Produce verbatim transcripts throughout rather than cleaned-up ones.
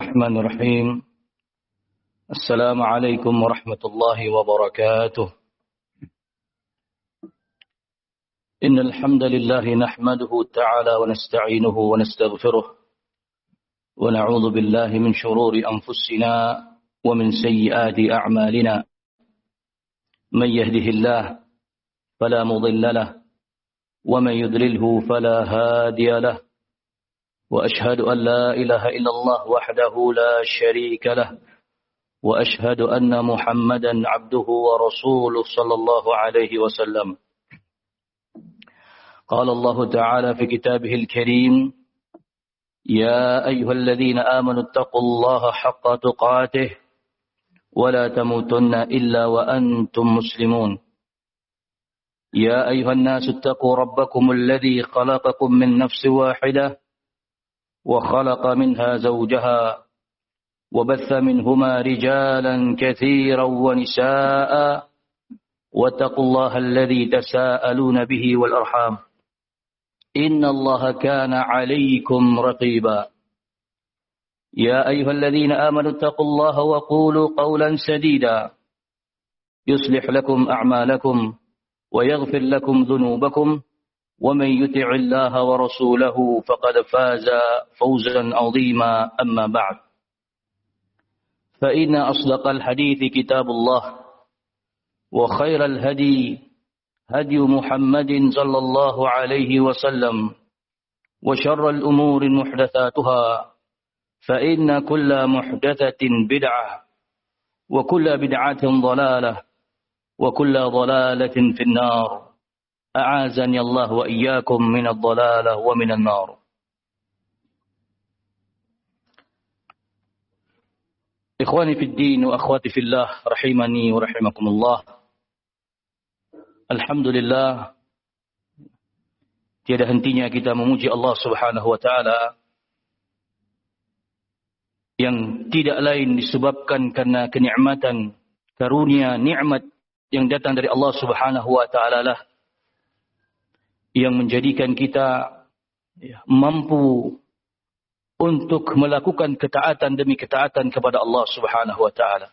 الرحمن الرحيم. السلام عليكم ورحمة الله وبركاته. إن الحمد لله نحمده تعالى ونستعينه ونستغفره ونعوذ بالله من شرور أنفسنا ومن سيئات أعمالنا. من يهده الله فلا مضل له ومن يضلله فلا هادي له، وأشهد أن لا إله إلا الله وحده لا شريك له، وأشهد أن محمدا عبده ورسوله صلى الله عليه وسلم. قال الله تعالى في كتابه الكريم: يا أيها الذين آمنوا اتقوا الله حق تقاته ولا تموتن إلا وأنتم مسلمون. يا أيها الناس اتقوا ربكم الذي خلقكم من نفس واحدة وخلق منها زوجها وبث منهما رجالا كثيرا ونساء واتقوا الله الذي تساءلون به والأرحام إن الله كان عليكم رقيبا. يا أيها الذين آمنوا اتقوا الله وقولوا قولا سديدا يصلح لكم أعمالكم ويغفر لكم ذنوبكم، ومن يطع الله ورسوله فقد فاز فوزا عظيما. أما بعد، فإن أصدق الحديث كتاب الله، وخير الهدي هدي محمد صلى الله عليه وسلم، وشر الأمور محدثاتها، فإن كل محدثة بدعة، وكل بدعة ضلالة، وكل ضلالة في النار. أعاذني الله وإياكم من الضلالة ومن النار. إخواني في الدين وأخواتي في الله رحمني ورحمكم الله. Alhamdulillah, tiada hentinya kita memuji Allah Subhanahu wa taala yang tidak lain disebabkan karena kenikmatan, karunia, nikmat yang datang dari Allah Subhanahu wa taala lah yang menjadikan kita ya, mampu untuk melakukan ketaatan demi ketaatan kepada Allah Subhanahu wa taala.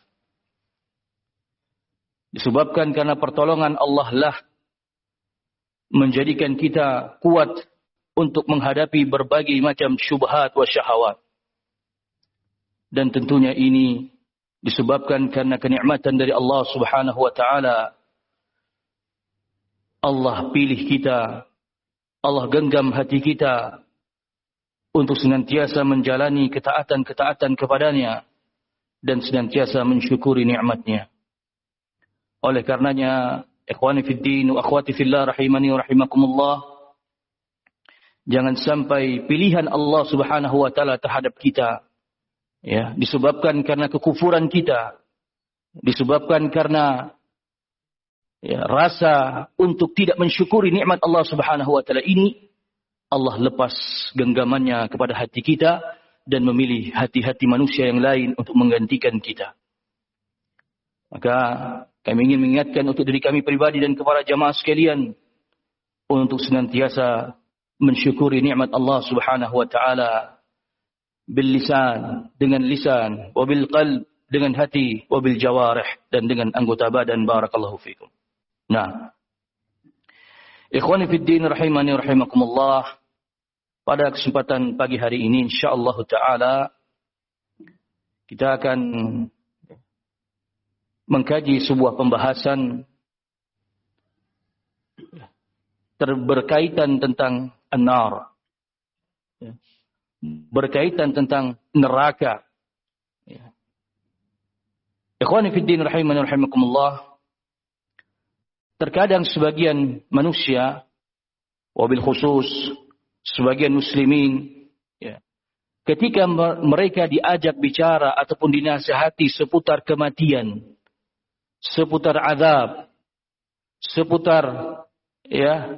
Disebabkan karena pertolongan Allah lah menjadikan kita kuat untuk menghadapi berbagai macam syubhat wa syahawat. Dan tentunya ini disebabkan karena kenikmatan dari Allah Subhanahu wa taala. Allah pilih kita, Allah genggam hati kita untuk senantiasa menjalani ketaatan-ketaatan kepadanya dan senantiasa mensyukuri nikmatnya. Oleh karenanya, ikhwani fid din wa akhwati fillah rahimani wa rahimakumullah, jangan sampai pilihan Allah Subhanahu wa taala terhadap kita ya disebabkan karena kekufuran kita, disebabkan karena ya, rasa untuk tidak mensyukuri nikmat Allah Subhanahu wa taala ini, Allah lepas genggamannya kepada hati kita dan memilih hati-hati manusia yang lain untuk menggantikan kita. Maka kami ingin mengingatkan untuk diri kami pribadi dan kepada jamaah sekalian untuk senantiasa mensyukuri nikmat Allah Subhanahu wa taala bil lisan, dengan lisan, wa bil qalb, dengan hati, wa bil jawarih, dan dengan anggota badan. Barakallahu fikum. Nah, ikhwani fid din rahimani rahimakumullah, pada kesempatan pagi hari ini insyaallah taala kita akan mengkaji sebuah pembahasan berkaitan tentang an-nar, berkaitan tentang neraka. Ikhwani fid din rahimani rahimakumullah, terkadang sebagian manusia, wabil khusus sebagian muslimin, ya, ketika mereka diajak bicara ataupun dinasihati seputar kematian, seputar azab, seputar ya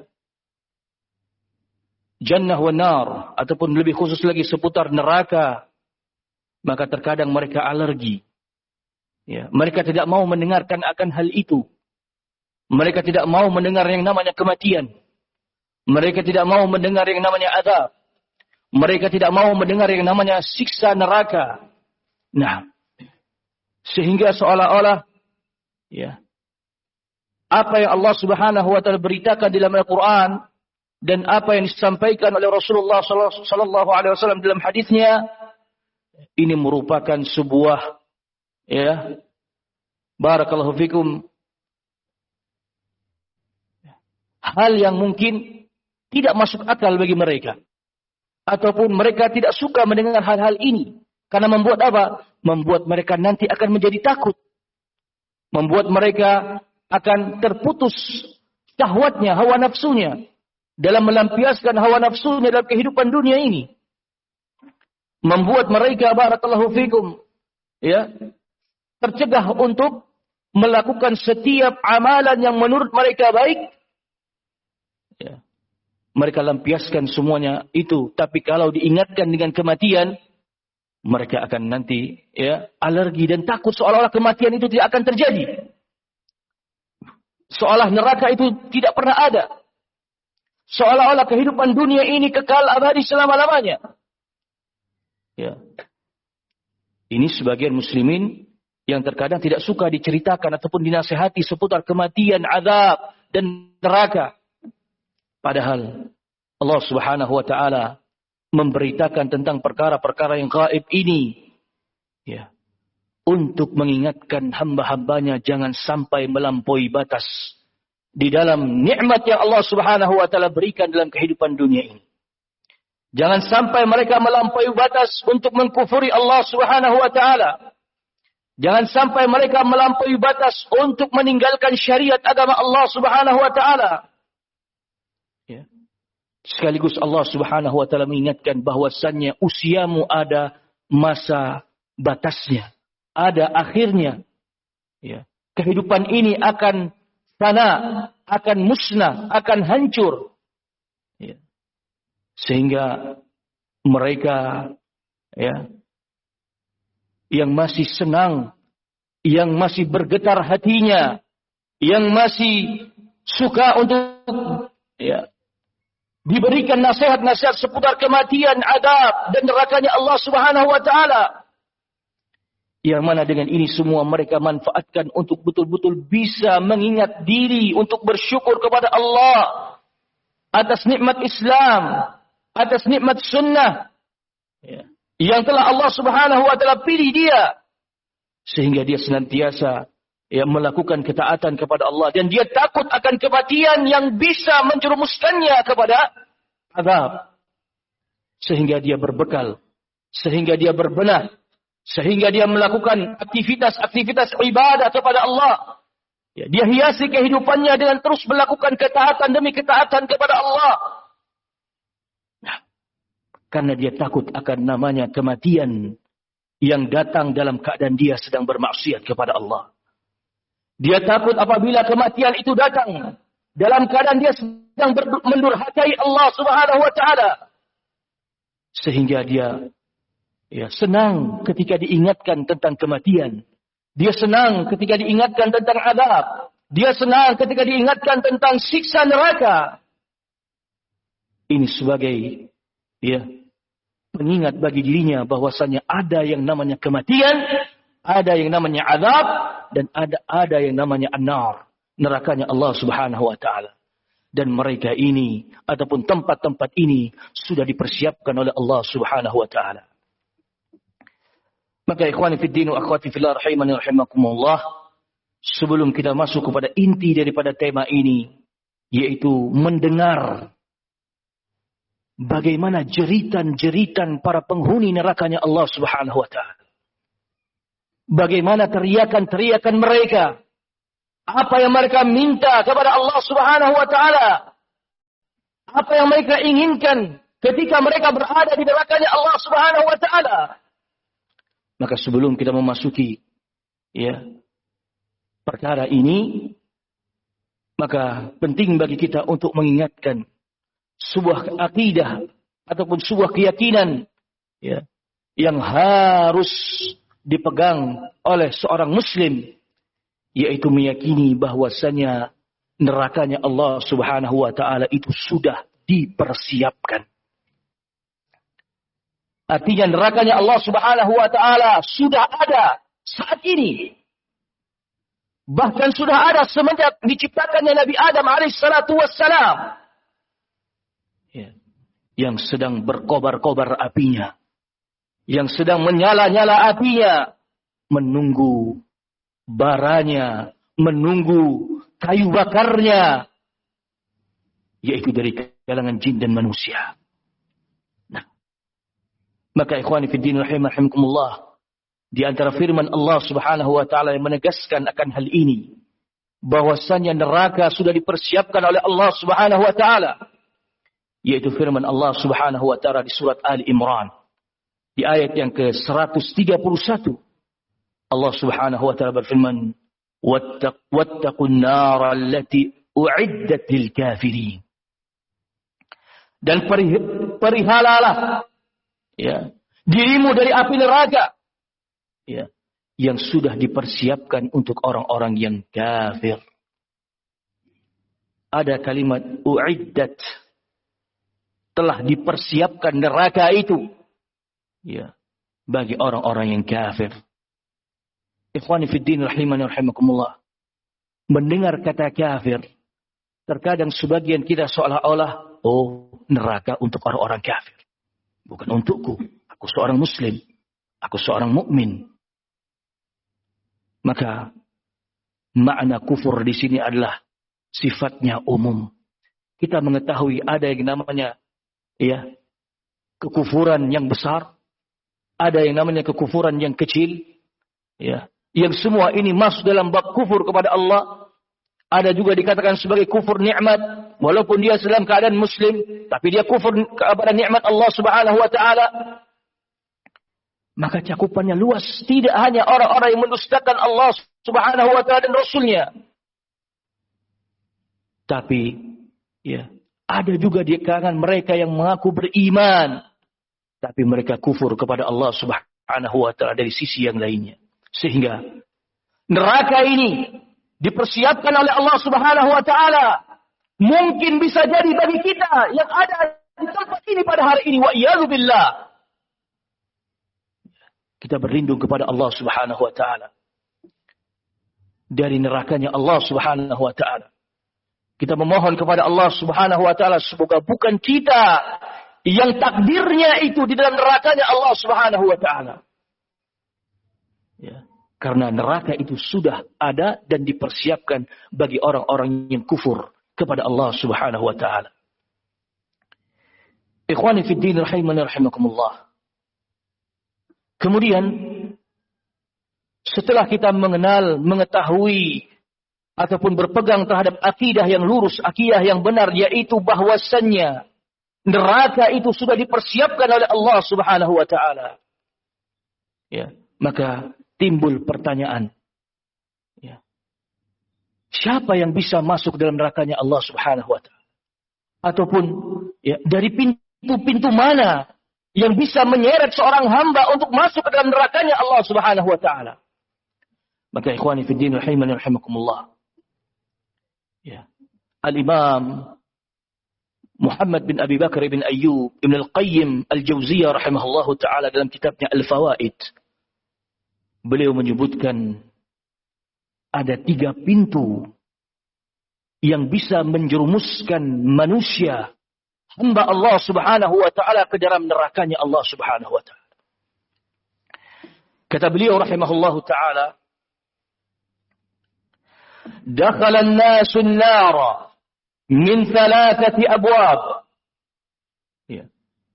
jannah wa nar, ataupun lebih khusus lagi seputar neraka, maka terkadang mereka alergi. Ya, mereka tidak mau mendengarkan akan hal itu. Mereka tidak mau mendengar yang namanya kematian. Mereka tidak mau mendengar yang namanya azab. Mereka tidak mau mendengar yang namanya siksa neraka. Nah, sehingga seolah-olah ya, apa yang Allah Subhanahu wa taala beritakan dalam Al-Qur'an dan apa yang disampaikan oleh Rasulullah sallallahu alaihi wasallam dalam hadisnya, ini merupakan sebuah ya, barakallahu fikum, hal yang mungkin tidak masuk akal bagi mereka, ataupun mereka tidak suka mendengar hal-hal ini, karena membuat apa? Membuat mereka nanti akan menjadi takut, membuat mereka akan terputus syahwatnya, hawa nafsunya, dalam melampiaskan hawa nafsunya dalam kehidupan dunia ini, membuat mereka barakallahu fikum ya, tercegah untuk melakukan setiap amalan yang menurut mereka baik. Ya. Mereka lampiaskan semuanya itu, tapi kalau diingatkan dengan kematian, mereka akan nanti ya alergi dan takut, seolah-olah kematian itu tidak akan terjadi, seolah neraka itu tidak pernah ada, seolah-olah kehidupan dunia ini kekal abadi selama-lamanya. Ya. Ini sebagian muslimin yang terkadang tidak suka diceritakan ataupun dinasihati seputar kematian, azab dan neraka. Padahal Allah Subhanahu wa taala memberitakan tentang perkara-perkara yang gaib ini ya, untuk mengingatkan hamba-hambanya jangan sampai melampaui batas di dalam nikmat yang Allah Subhanahu wa taala berikan dalam kehidupan dunia ini. Jangan sampai mereka melampaui batas untuk mengkufuri Allah Subhanahu wa taala. Jangan sampai mereka melampaui batas untuk meninggalkan syariat agama Allah Subhanahu wa taala. Ya. Sekaligus Allah Subhanahu wa taala mengingatkan bahwasannya usiamu ada masa batasnya, ada akhirnya. Ya. Kehidupan ini akan fana, akan musnah, akan hancur. Ya. Sehingga mereka ya, yang masih senang, yang masih bergetar hatinya, yang masih suka untuk ya, diberikan nasihat-nasihat seputar kematian, adab dan nerakanya Allah Subhanahu wa taala, yang mana dengan ini semua mereka manfaatkan untuk betul-betul bisa mengingat diri untuk bersyukur kepada Allah atas nikmat Islam, atas nikmat sunnah ya, yang telah Allah Subhanahu wa taala pilih dia, sehingga dia senantiasa ya, melakukan ketaatan kepada Allah, dan dia takut akan kematian yang bisa menjerumuskannya kepada azab, sehingga dia berbekal, sehingga dia berbenah, sehingga dia melakukan aktivitas-aktivitas ibadah kepada Allah ya, dia hiasi kehidupannya dengan terus melakukan ketaatan demi ketaatan kepada Allah. Karena dia takut akan namanya kematian yang datang dalam keadaan dia sedang bermaksiat kepada Allah. Dia takut apabila kematian itu datang dalam keadaan dia sedang mendurhakai Allah Subhanahu wa taala. Sehingga dia ya, senang ketika diingatkan tentang kematian. Dia senang ketika diingatkan tentang azab. Dia senang ketika diingatkan tentang siksa neraka. Ini sebagai ya, pengingat bagi dirinya bahwasanya ada yang namanya kematian, ada yang namanya azab, dan ada ada yang namanya an-nar, nerakanya Allah Subhanahu wa taala. Dan mereka ini ataupun tempat-tempat ini sudah dipersiapkan oleh Allah Subhanahu wa taala. Maka ikhwani fid din wa akhwati fillah rahimani rahimakumullah, sebelum kita masuk kepada inti daripada tema ini, yaitu mendengar bagaimana jeritan-jeritan para penghuni nerakanya Allah Subhanahu wa taala. Bagaimana teriakan-teriakan mereka. Apa yang mereka minta kepada Allah Subhanahu wa taala. Apa yang mereka inginkan ketika mereka berada di nerakanya Allah Subhanahu wa taala. Maka sebelum kita memasuki ya perkara ini, maka penting bagi kita untuk mengingatkan sebuah akidah ataupun sebuah keyakinan ya, yang harus dipegang oleh seorang muslim, yaitu meyakini bahwasanya nerakanya Allah Subhanahu wa taala itu sudah dipersiapkan. Artinya nerakanya Allah Subhanahu wa taala sudah ada saat ini. Bahkan sudah ada semenjak diciptakannya Nabi Adam alaihi salatu wassalam. Ya. Yang sedang berkobar-kobar apinya. Yang sedang menyala-nyala apinya. Menunggu baranya. Menunggu kayu bakarnya. Yaitu dari kalangan jin dan manusia. Nah. Maka ikhwani fiddin rahimakumullah. Di antara firman Allah Subhanahu wa taala yang menegaskan akan hal ini, bahwasanya neraka sudah dipersiapkan oleh Allah Subhanahu wa taala, yaitu firman Allah Subhanahu wa taala di surat Ali Imran di ayat yang ke seratus tiga puluh satu. Allah Subhanahu wa taala berfirman, "Wattaqun nara allati u'iddat lil kafirin." Dan perihalalah ya, dirimu dari api neraka. Ya, yang sudah dipersiapkan untuk orang-orang yang kafir. Ada kalimat u'iddat, telah dipersiapkan neraka itu ya, bagi orang-orang yang kafir. Ikhwani fiddin rahimani rahimakumullah. Mendengar kata kafir, terkadang sebagian kita seolah-olah, oh, neraka untuk orang-orang kafir. Bukan untukku, aku seorang muslim, aku seorang mukmin. Maka makna kufur di sini adalah sifatnya umum. Kita mengetahui ada yang namanya ya kekufuran yang besar, ada yang namanya kekufuran yang kecil, ya, yang semua ini masuk dalam bab kufur kepada Allah. Ada juga dikatakan sebagai kufur nikmat, walaupun dia dalam keadaan muslim, tapi dia kufur kepada nikmat Allah Subhanahu wa taala. Maka cakupannya luas. Tidak hanya orang-orang yang mendustakan Allah Subhanahu wa taala dan Rasulnya. Tapi ya, ada juga di kalangan mereka yang mengaku beriman, tapi mereka kufur kepada Allah Subhanahu wa taala dari sisi yang lainnya. Sehingga neraka ini dipersiapkan oleh Allah Subhanahu wa taala. Mungkin bisa jadi bagi kita yang ada di tempat ini pada hari ini, wa iyadzu billah. Kita berlindung kepada Allah Subhanahu wa taala dari nerakanya Allah Subhanahu wa taala. Kita memohon kepada Allah Subhanahu wa taala semoga bukan kita yang takdirnya itu di dalam nerakanya Allah Subhanahu wa taala. Ya, karena neraka itu sudah ada dan dipersiapkan bagi orang-orang yang kufur kepada Allah Subhanahu wa taala. Ikhwani fid din rahimani rahimakumullah. Kemudian setelah kita mengenal, mengetahui ataupun berpegang terhadap akidah yang lurus, akidah yang benar, yaitu bahwasannya neraka itu sudah dipersiapkan oleh Allah Subhanahu wa taala. Ya, maka timbul pertanyaan. Ya. Siapa yang bisa masuk dalam nerakanya Allah Subhanahu wa taala? Ataupun ya, dari pintu-pintu mana yang bisa menyeret seorang hamba untuk masuk ke dalam nerakanya Allah Subhanahu wa taala? Maka ikhwani fi din rahimani rahimakumullah. Ya. Al-Imam Muhammad bin Abi Bakar bin Ayyub Ibn Al-Qayyim Al-Jauziyah rahimahullahu taala dalam kitabnya Al-Fawaid, beliau menyebutkan ada tiga pintu yang bisa menjerumuskan manusia, hamba Allah Subhanahu wa taala, ke dalam nerakanya Allah Subhanahu wa taala. Kata beliau rahimahullahu taala, dakhala an-nasu an-nara min thalathati abwab. Ya.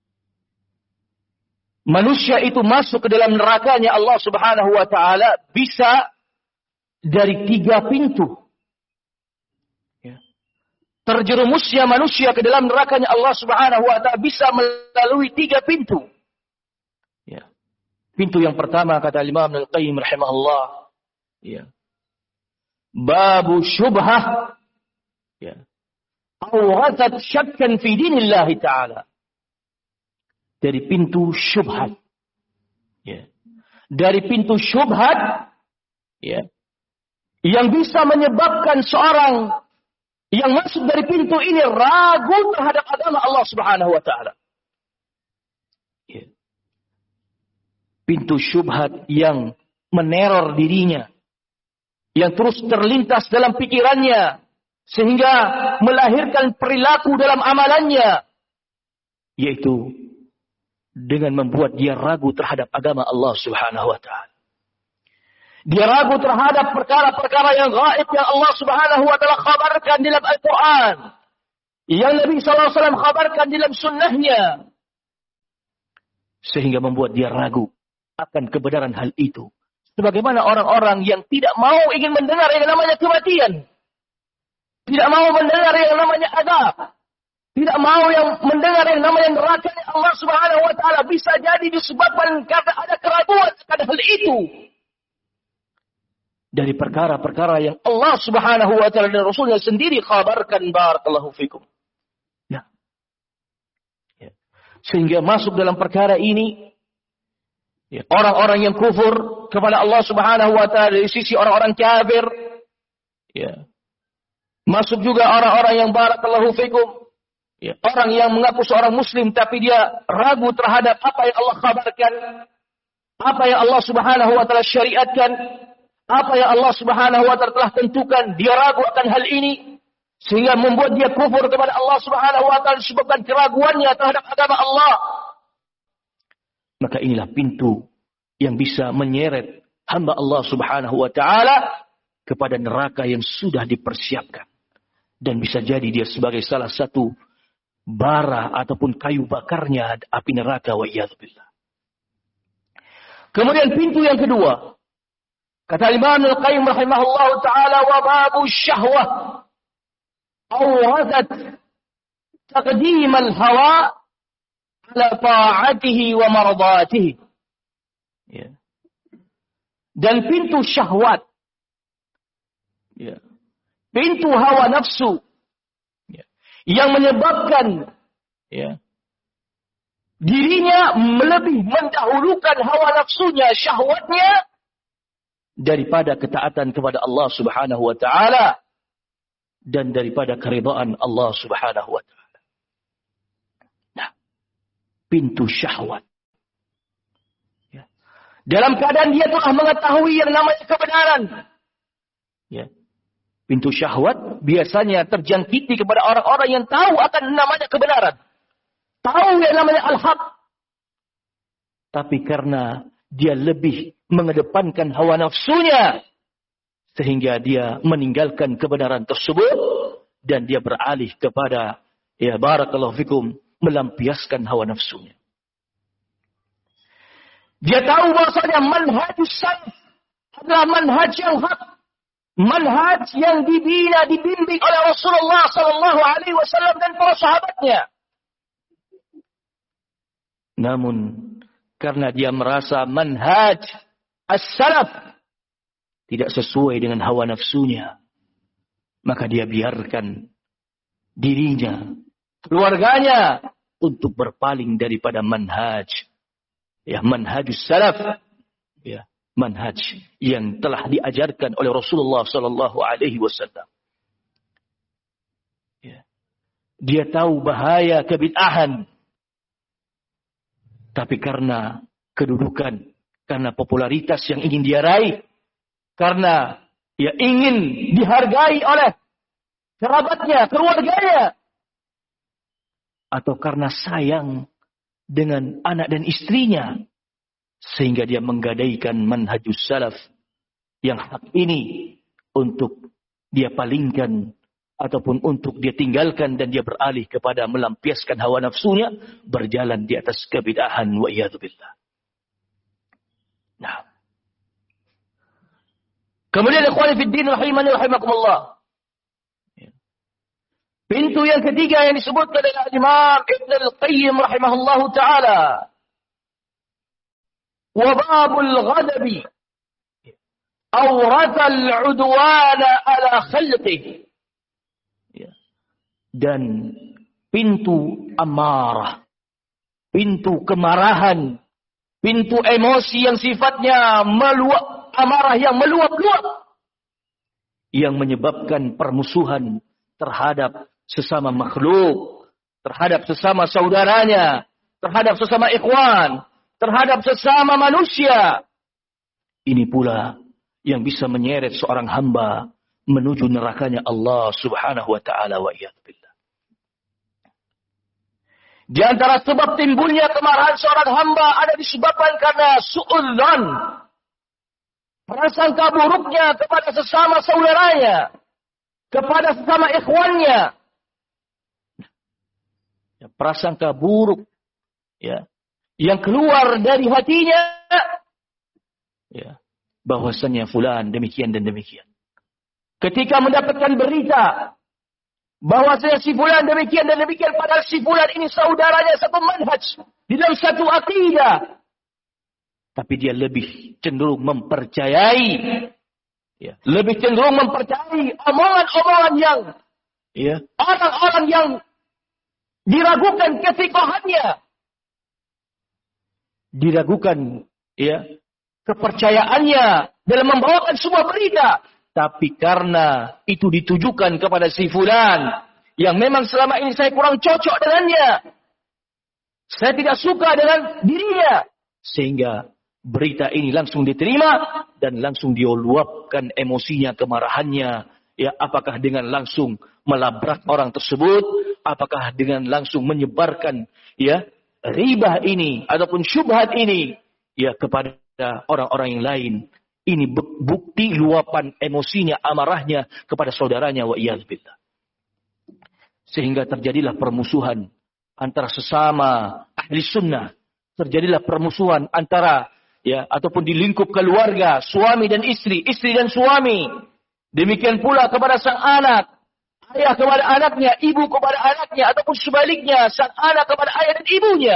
Manusia itu masuk ke dalam nerakanya Allah Subhanahu wa taala bisa dari tiga pintu. Terjerumusnya manusia ke dalam nerakanya Allah Subhanahu wa taala bisa melalui tiga pintu. Ya. Pintu yang pertama kata Imam Al-Qayyim rahimahullah, ya. Babu syubhah, ya. Awrathat syakkan fi dinillah taala. Dari pintu syubhat. Ya. Dari pintu syubhat, ya. Yang bisa menyebabkan seorang yang masuk dari pintu ini ragu terhadap agama Allah Subhanahu wa taala. Ya. pintu syubhat yang meneror dirinya, yang terus terlintas dalam pikirannya, sehingga melahirkan perilaku dalam amalannya, yaitu dengan membuat dia ragu terhadap agama Allah Subhanahu wa Ta'ala. Dia ragu terhadap perkara-perkara yang gaib yang Allah Subhanahu wa Ta'ala khabarkan dalam Al-Quran, yang Nabi sallallahu alaihi wasallam khabarkan dalam sunnahnya, sehingga membuat dia ragu akan kebenaran hal itu. Sebagaimana orang-orang yang tidak mau ingin mendengar yang namanya kematian, tidak mau mendengar yang namanya azab, tidak mau yang mendengar yang namanya neraka Allah Subhanahu wa Ta'ala, bisa jadi disebabkan karena ada keraguan pada hal itu. Dari perkara-perkara yang Allah Subhanahu wa Ta'ala dan Rasulnya sendiri khabarkan, barakallahu fikum. Ya. Ya. Sehingga masuk dalam perkara ini ya, orang-orang yang kufur kepada Allah Subhanahu wa Ta'ala dari sisi orang-orang kafir. Ya. Masuk juga orang-orang yang barakallahu fikum, ya, orang yang mengaku seorang muslim tapi dia ragu terhadap apa yang Allah khabarkan, apa yang Allah Subhanahu wa Ta'ala syariatkan, apa yang Allah Subhanahu wa Ta'ala telah tentukan. Dia ragu akan hal ini sehingga membuat dia kufur kepada Allah Subhanahu wa Ta'ala disebabkan keraguannya terhadap agama Allah. Maka inilah pintu yang bisa menyeret hamba Allah Subhanahu wa Ta'ala kepada neraka yang sudah dipersiapkan. Dan bisa jadi dia sebagai salah satu bara ataupun kayu bakarnya api neraka, wa iyadzubillah. Kemudian pintu yang kedua, kata Imam Al-Qayyim rahimahullahu ta'ala, wa babu syahwah awradat taqdim al-hawa ala ta'atihi wa mardatihi. Ya. Dan pintu syahwat, ya, pintu hawa nafsu, ya, yang menyebabkan ya, dirinya lebih mendahulukan hawa nafsunya, syahwatnya, daripada ketaatan kepada Allah Subhanahu wa Ta'ala dan daripada keridhaan Allah Subhanahu wa Ta'ala. Nah, pintu syahwat. Ya. Dalam keadaan dia telah mengetahui yang namanya kebenaran. Ya. Pintu syahwat biasanya terjangkiti kepada orang-orang yang tahu akan namanya kebenaran. Tahu yang namanya al-haq. Tapi karena dia lebih mengedepankan hawa nafsunya, sehingga dia meninggalkan kebenaran tersebut dan dia beralih kepada, ya barakallahu fikum, melampiaskan hawa nafsunya. Dia tahu bahwasanya manhajus salaf adalah manhaj yang hak, manhaj yang dibina, dibimbing oleh Rasulullah sallallahu alaihi wasallam dan para sahabatnya. Namun karena dia merasa manhaj as-salaf tidak sesuai dengan hawa nafsunya, maka dia biarkan dirinya, keluarganya untuk berpaling daripada manhaj, ya manhajus salaf, ya manhaj yang telah diajarkan oleh Rasulullah sallallahu alaihi wasallam. Ya. Dia tahu bahaya kebid'ahan, tapi karena kedudukan, karena popularitas yang ingin dia raih, karena ia ingin dihargai oleh kerabatnya, keluarganya, atau karena sayang dengan anak dan istrinya, sehingga dia menggadaikan manhajus salaf yang hak ini untuk dia palingkan ataupun untuk dia tinggalkan, dan dia beralih kepada melampiaskan hawa nafsunya, berjalan di atas kebid'ahan, wa iyadzubillah. Nah. Kemudian ikhwani fid din rahimani rahimakumullah. Pintu yang ketiga yang disebutkan oleh Imam Ibn Al-Qayyim rahimahullahu taala, wa babul ghadabi awratha al-udwana ala khalqihi. Dan pintu amarah, pintu kemarahan, pintu emosi yang sifatnya meluap, amarah yang meluap-luap, yang menyebabkan permusuhan terhadap sesama makhluk, terhadap sesama saudaranya, terhadap sesama ikhwan, terhadap sesama manusia. Ini pula yang bisa menyeret seorang hamba menuju nerakanya Allah Subhanahu wa taala wa iyadzubillah. Di antara sebab timbulnya kemarahan seorang hamba ada disebabkan karena su'udzon, prasangka buruknya kepada sesama saudaranya, kepada sesama ikhwannya. Ya, prasangka buruk ya yang keluar dari hatinya ya bahwasanya fulan demikian dan demikian. Ketika mendapatkan berita bahwasanya si fulan demikian dan demikian, padahal si fulan ini saudaranya satu manhaj di dalam satu akidah, tapi dia lebih cenderung mempercayai ya, lebih cenderung mempercayai omongan-omongan yang ya orang-orang yang diragukan kesikohannya, diragukan ya kepercayaannya dalam membawakan sebuah berita, tapi karena itu ditujukan kepada si fulan yang memang selama ini saya kurang cocok dengannya, saya tidak suka dengan dirinya, sehingga berita ini langsung diterima dan langsung diluapkan emosinya, kemarahannya ya, apakah dengan langsung melabrak orang tersebut, apakah dengan langsung menyebarkan ya ribah ini ataupun syubhat ini ya kepada orang-orang yang lain. Ini bukti luapan emosinya, amarahnya kepada saudaranya wa iyadzubillah. Sehingga terjadilah permusuhan antara sesama ahli sunnah, terjadilah permusuhan antara ya ataupun di lingkup keluarga, suami dan istri, istri dan suami. Demikian pula kepada sang anak, ayah kepada anaknya, ibu kepada anaknya, ataupun sebaliknya, sang anak kepada ayah dan ibunya.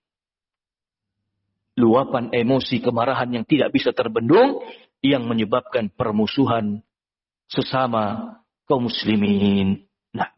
Luapan emosi kemarahan yang tidak bisa terbendung, yang menyebabkan permusuhan sesama kaum muslimin. Nah,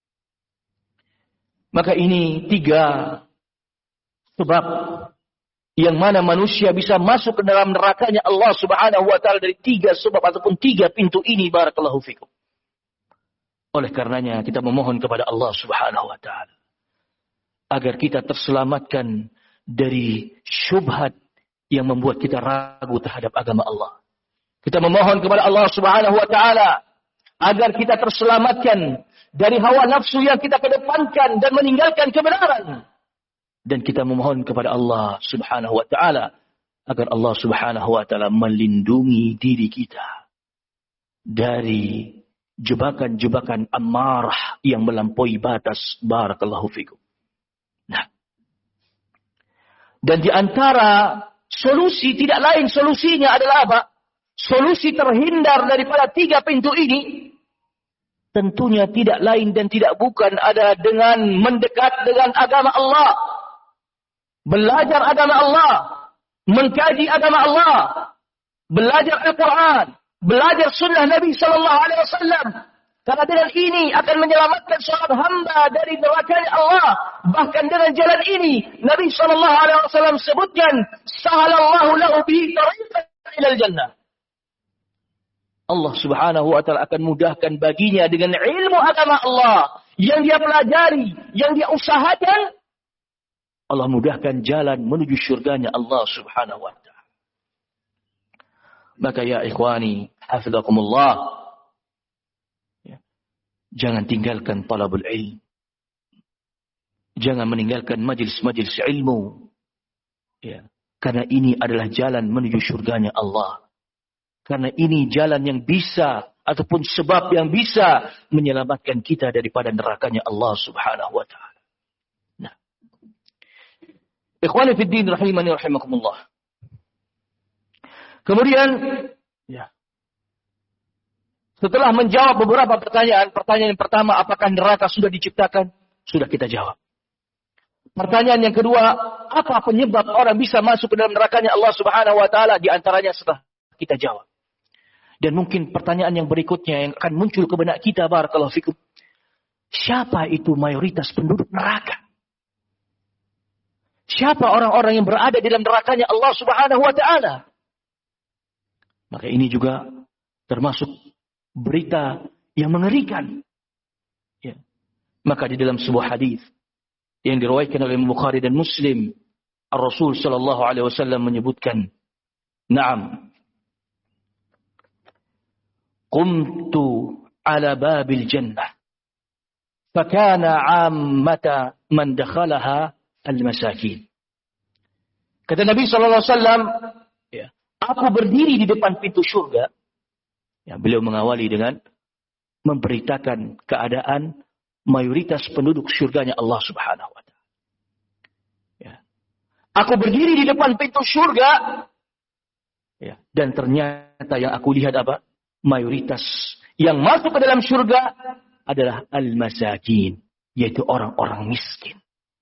maka ini tiga sebab yang mana manusia bisa masuk ke dalam nerakanya Allah Subhanahu wa taala dari tiga sebab ataupun tiga pintu ini. Barakallahu fikum. Oleh karenanya kita memohon kepada Allah Subhanahu wa taala agar kita terselamatkan dari syubhat yang membuat kita ragu terhadap agama Allah. Kita memohon kepada Allah Subhanahu wa taala agar kita terselamatkan dari hawa nafsu yang kita kedepankan dan meninggalkan kebenaran. Dan kita memohon kepada Allah Subhanahu wa taala agar Allah Subhanahu wa taala melindungi diri kita dari jebakan-jebakan amarah yang melampaui batas. Barakallahu fikum. Nah, dan di antara solusi tidak lain, solusinya adalah apa? Solusi terhindar daripada tiga pintu ini tentunya tidak lain dan tidak bukan ada dengan mendekat dengan agama Allah. Belajar agama Allah, mengkaji agama Allah, belajar Al-Quran, belajar sunnah Nabi Sallallahu Alaihi Wasallam. Karena dengan ini akan menyelamatkan seorang hamba dari nerakanya Allah. Bahkan dengan jalan ini, Nabi Sallallahu Alaihi Wasallam sebutkan, sahalallahu lahu bihi tariqan ilal jannah. Allah Subhanahu wa taala akan mudahkan baginya dengan ilmu agama Allah yang dia pelajari, yang dia usahakan. Allah mudahkan jalan menuju syurganya Allah Subhanahu wa taala. Maka ya ikhwani, hafizakumullah, ya, jangan tinggalkan talabul ilm. Jangan meninggalkan majlis-majlis ilmu. Ya, karena ini adalah jalan menuju syurganya Allah. Karena ini jalan yang bisa ataupun sebab yang bisa menyelamatkan kita daripada nerakanya Allah Subhanahu wa taala. Ikhwani fi din rahimani rahimakumullah. Kemudian ya, setelah menjawab beberapa pertanyaan, pertanyaan yang pertama, apakah neraka sudah diciptakan? Sudah kita jawab. Pertanyaan yang kedua, apa penyebab orang bisa masuk ke dalam nerakanya Allah Subhanahu wa taala? Di antaranya setelah kita jawab. Dan mungkin pertanyaan yang berikutnya yang akan muncul ke benak kita, barakallahu fikum. Siapa itu mayoritas penduduk neraka? Siapa orang-orang yang berada di dalam nerakanya Allah Subhanahu wa taala? Maka ini juga termasuk berita yang mengerikan. Ya. Maka di dalam sebuah hadis yang diriwayatkan oleh Bukhari dan Muslim Rasul sallallahu alaihi wasallam menyebutkan, "Na'am. Qumtu ala babil jannah. Fakana 'ammata man dakhalaha al-masakin." Kata Nabi sallallahu alaihi wasallam, ya, aku berdiri di depan pintu surga. Ya, beliau mengawali dengan memberitakan keadaan mayoritas penduduk surganya Allah Subhanahu wa taala. Ya. Aku berdiri di depan pintu surga, ya, dan ternyata yang aku lihat apa? Mayoritas yang masuk ke dalam surga adalah al-masakin, yaitu orang-orang miskin.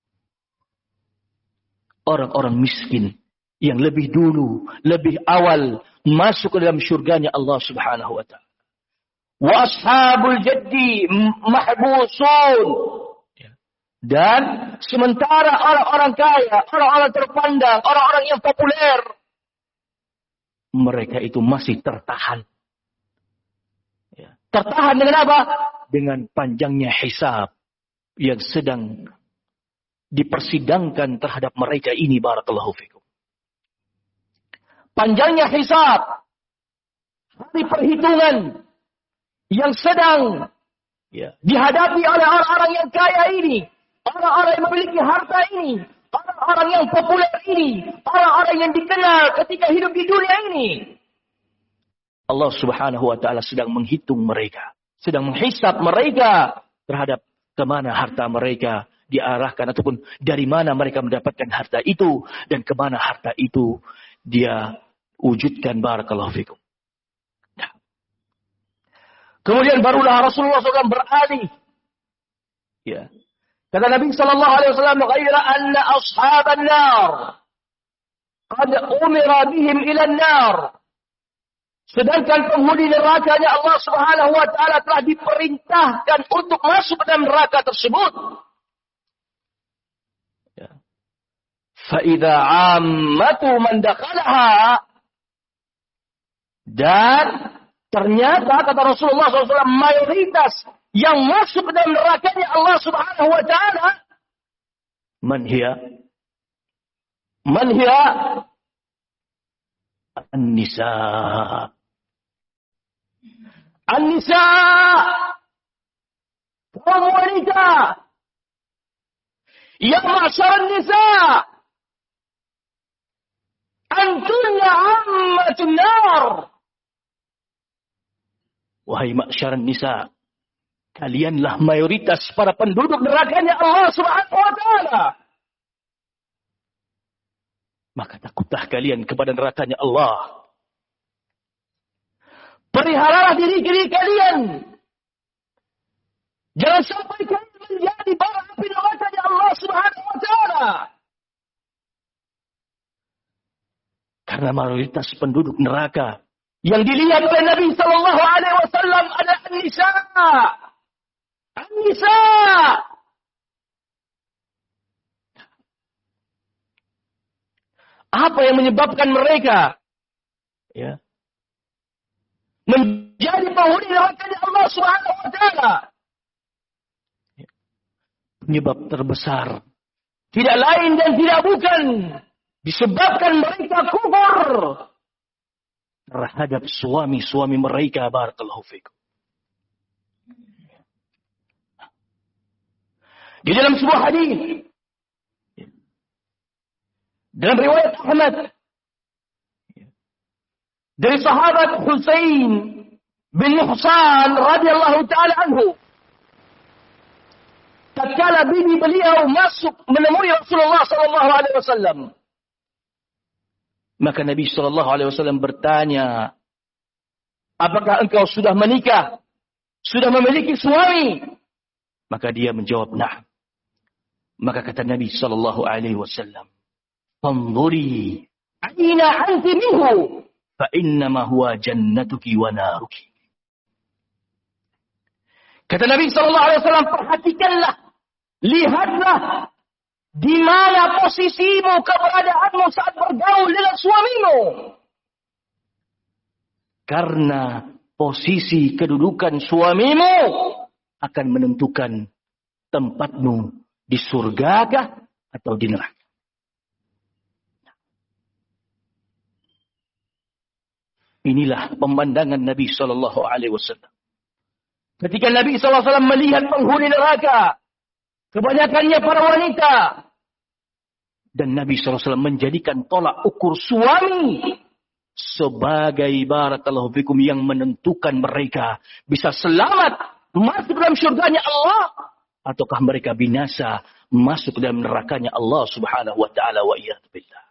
Orang-orang miskin yang lebih dulu, lebih awal masuk ke dalam surganya Allah Subhanahu wa taala. Wa ashabul jaddi mahbusun. Dan sementara orang-orang kaya, orang-orang terpandang, orang-orang yang populer, mereka itu masih tertahan. Tertahan dengan apa? Dengan panjangnya hisab yang sedang dipersidangkan terhadap mereka ini, barakallahu fikum. Panjangnya hisab, hari perhitungan yang sedang, ya, dihadapi oleh orang-orang yang kaya ini, orang-orang yang memiliki harta ini, orang-orang yang populer ini, orang-orang yang dikenal ketika hidup di dunia ini. Allah Subhanahu wa taala sedang menghitung mereka, sedang menghisap mereka terhadap kemana harta mereka diarahkan, ataupun dari mana mereka mendapatkan harta itu, dan kemana harta itu dia wujudkan, barakallahu fikum. Nah. Kemudian barulah Rasulullah shallallahu alaihi wasallam beralih. Ya. Kata Nabi sallallahu alaihi wasallam, "Ghaira anna ashaban nar qad umira bihim ila an-nar." Sedangkan penghuni nerakanya Allah Subhanahu wa taala telah diperintahkan untuk masuk ke dalam neraka tersebut. Ya. Fa idza 'ammatu man dakhalaha, dan ternyata kata Rasulullah shallallahu alaihi wasallam, mayoritas yang masuk ke dalam nerakanya Allah Subhanahu wa taala, man hiya? Man hiya? An-nisa. An-nisa, kaum wanita. Ya ma'syar an-nisa, antunna ammatun nar. Wahai ma'syar an-nisa, kalianlah mayoritas para penduduk nerakanya Allah Subhanahu wa taala. Maka takutlah kalian kepada nerakanya Allah. Peliharalah diri-diri kalian. Jangan sampai kalian menjadi bara api nerakanya Allah Subhanahu wa taala. Karena mayoritas penduduk neraka yang dilihat oleh Nabi sallallahu alaihi wasallam adalah an-nisa. An-nisa. Apa yang menyebabkan mereka, ya, menjadi penghuni nerakanya Allah Subhanahu wa taala? Penyebab terbesar tidak lain dan tidak bukan disebabkan mereka kufur terhadap suami-suami mereka, barakallahu fikum. Di dalam sebuah hadis dalam riwayat Ahmad dari sahabat Husain bin Muhsan radhiyallahu taala anhu, tatkala bini beliau masuk menemui Rasulullah sallallahu alaihi wasallam, maka Nabi sallallahu alaihi wasallam bertanya, "Apakah engkau sudah menikah? Sudah memiliki suami?" Maka dia menjawab, "Nah." Maka kata Nabi sallallahu alaihi wasallam, "Fanzuri aina anti minhu, fa innama huwa jannatuki wa naruki." Kata Nabi sallallahu alaihi wasallam, perhatikanlah, lihatlah di mana posisimu, keberadaanmu saat bergaul dengan suamimu. Karena posisi kedudukan suamimu akan menentukan tempatmu di surga kah atau di neraka. Inilah pemandangan Nabi sallallahu alaihi wasallam. Ketika Nabi sallallahu alaihi wasallam melihat penghuni neraka, kebanyakannya para wanita, dan Nabi sallallahu alaihi wasallam menjadikan tolak ukur suami sebagai barakallahu fikum yang menentukan mereka bisa selamat masuk dalam syurganya Allah ataukah mereka binasa masuk dalam nerakanya Allah Subhanahu wa taala wa iyyazu billah.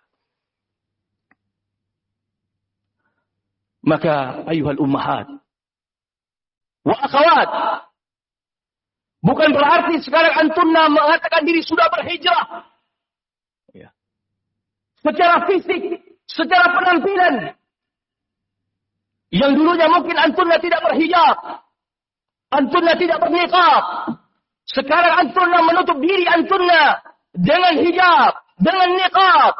Maka ayuhal ummahat wa akhawat, bukan berarti sekarang antunna mengatakan diri sudah berhijrah. Ya. Secara fisik, secara penampilan. Yang dulunya mungkin antunna tidak berhijab. Antunna tidak berniqab. Sekarang antunna menutup diri antunna dengan hijab, dengan niqab.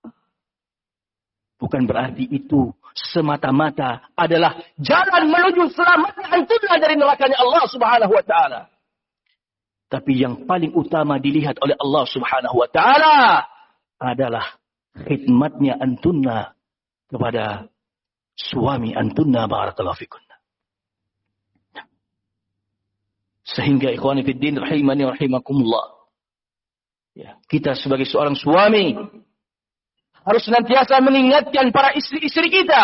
Bukan berarti itu semata-mata adalah jalan menuju selamatnya antunna dari nerakanya Allah Subhanahu wa taala. Tapi yang paling utama dilihat oleh Allah Subhanahu wa taala adalah khidmatnya antunna kepada suami antunna barakallahu fikunna. Sehingga ikhwani fiddin rahimani rahimakumullah. Ya, kita sebagai seorang suami harus senantiasa mengingatkan para istri-istri kita.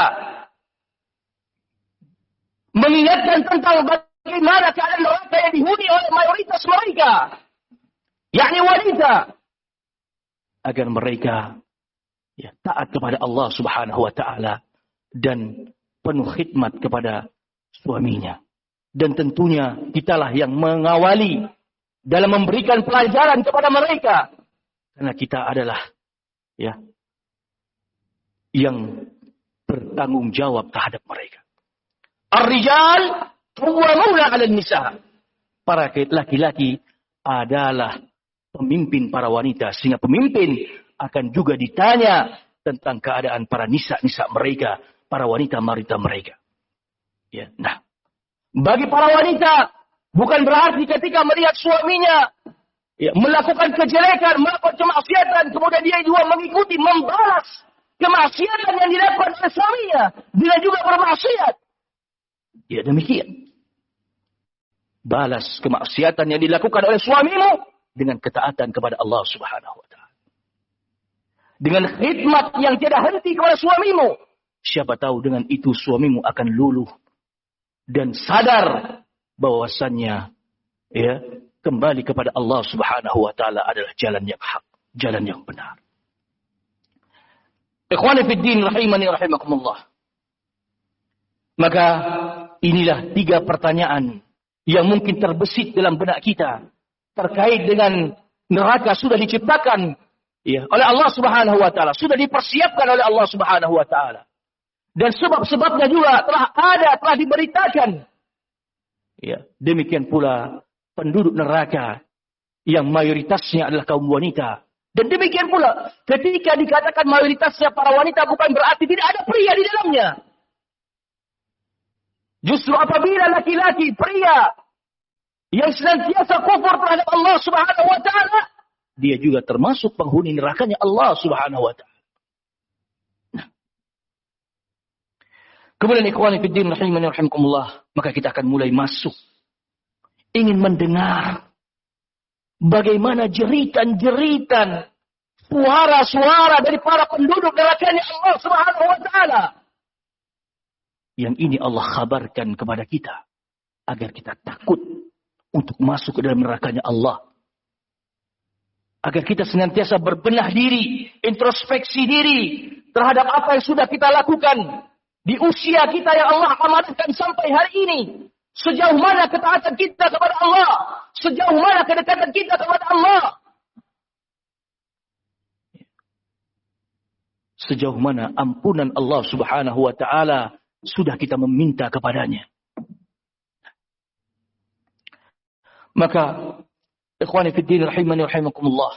Mengingatkan tentang bagaimana keadaan neraka yang dihuni oleh mayoritas mereka. Yakni wanita. Agar mereka ya, taat kepada Allah Subhanahu wa taala dan penuh khidmat kepada suaminya. Dan tentunya kitalah yang mengawali dalam memberikan pelajaran kepada mereka. Karena kita adalah ya yang bertanggung jawab terhadap mereka. Ar-rijal qawwamuna 'alan nisa. Para laki-laki adalah pemimpin para wanita, sehingga pemimpin akan juga ditanya tentang keadaan para nisa-nisa mereka, para wanita-wanita mereka. Ya, nah, bagi para wanita bukan berarti ketika melihat suaminya ya, melakukan kejelekan, melakukan kemaksiatan, kemudian dia juga mengikuti, membalas kemaksiatan yang dilakukan oleh suaminya, dia juga bermaksiat. Ya demikian. Balas kemaksiatan yang dilakukan oleh suamimu dengan ketaatan kepada Allah Subhanahu wa taala. Dengan khidmat yang tiada henti kepada suamimu. Siapa tahu dengan itu suamimu akan luluh dan sadar bahwasannya ya kembali kepada Allah Subhanahu wa taala adalah jalan yang hak, jalan yang benar. Ikhwani fid din rahimani rahimakumullah. Maka inilah tiga pertanyaan yang mungkin terbesit dalam benak kita terkait dengan neraka sudah diciptakan ya oleh Allah Subhanahu wa taala, sudah dipersiapkan oleh Allah Subhanahu wa taala. Dan sebab-sebabnya juga telah ada, telah diberitakan. Ya, demikian pula penduduk neraka yang mayoritasnya adalah kaum wanita. Dan demikian pula ketika dikatakan mayoritasnya para wanita bukan berarti tidak ada pria di dalamnya. Justru apabila laki-laki, pria yang senantiasa kufur terhadap Allah Subhanahu wa taala, dia juga termasuk penghuni nerakanya Allah Subhanahu wa taala. Kemudian ikhwani fiddin rahimani rahimakumullah, maka kita akan mulai masuk ingin mendengar bagaimana jeritan-jeritan suara-suara dari para penduduk nerakanya Allah Subhanahu wa taala. Yang ini Allah khabarkan kepada kita agar kita takut untuk masuk ke dalam nerakanya Allah. Agar kita senantiasa berbenah diri, introspeksi diri terhadap apa yang sudah kita lakukan di usia kita yang Allah amanatkan sampai hari ini. Sejauh mana ketaatan kita kepada Allah. Sejauh mana kedekatan kita kepada Allah. Sejauh mana ampunan Allah Subhanahu wa ta'ala sudah kita meminta kepadanya. Maka ikhwani fiddin rahimani rahimakumullah,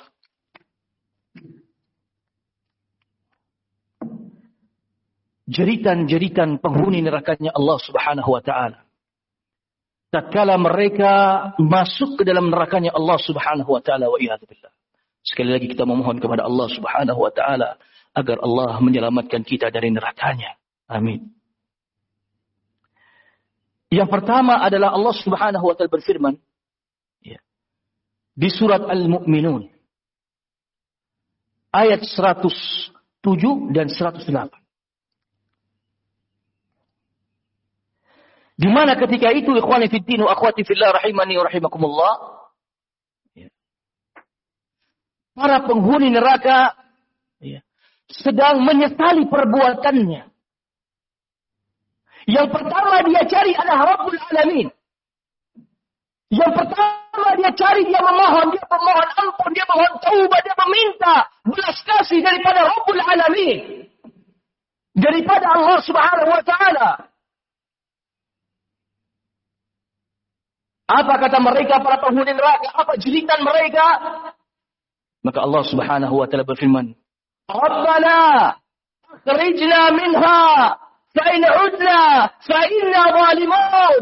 jeritan-jeritan penghuni nerakanya Allah Subhanahu wa taala, tatkala mereka masuk ke dalam nerakanya Allah Subhanahu wa taala, wa iyadzu billah. Sekali lagi kita memohon kepada Allah Subhanahu wa taala agar Allah menyelamatkan kita dari nerakanya. Amin. Yang pertama adalah Allah Subhanahu wa taala berfirman ya, di surat Al-Mu'minun ayat seratus tujuh dan seratus delapan. Di mana ketika itu ikhwani fid din wa akhwati fillah rahimani wa rahimakumullah, ya, para penghuni neraka ya, sedang menyesali perbuatannya. Yang pertama dia cari adalah Rabbul Alamin. Yang pertama dia cari, dia memohon, dia memohon ampun, dia memohon taubat, dia meminta belas kasih daripada Rabbul Alamin. Daripada Allah Subhanahu wa taala. Apa kata mereka para penghuni neraka? Apa jeritan mereka? Maka Allah Subhanahu wa taala berfirman, "Rabbana akhrijna minha fa in 'udna fa inna zalimun."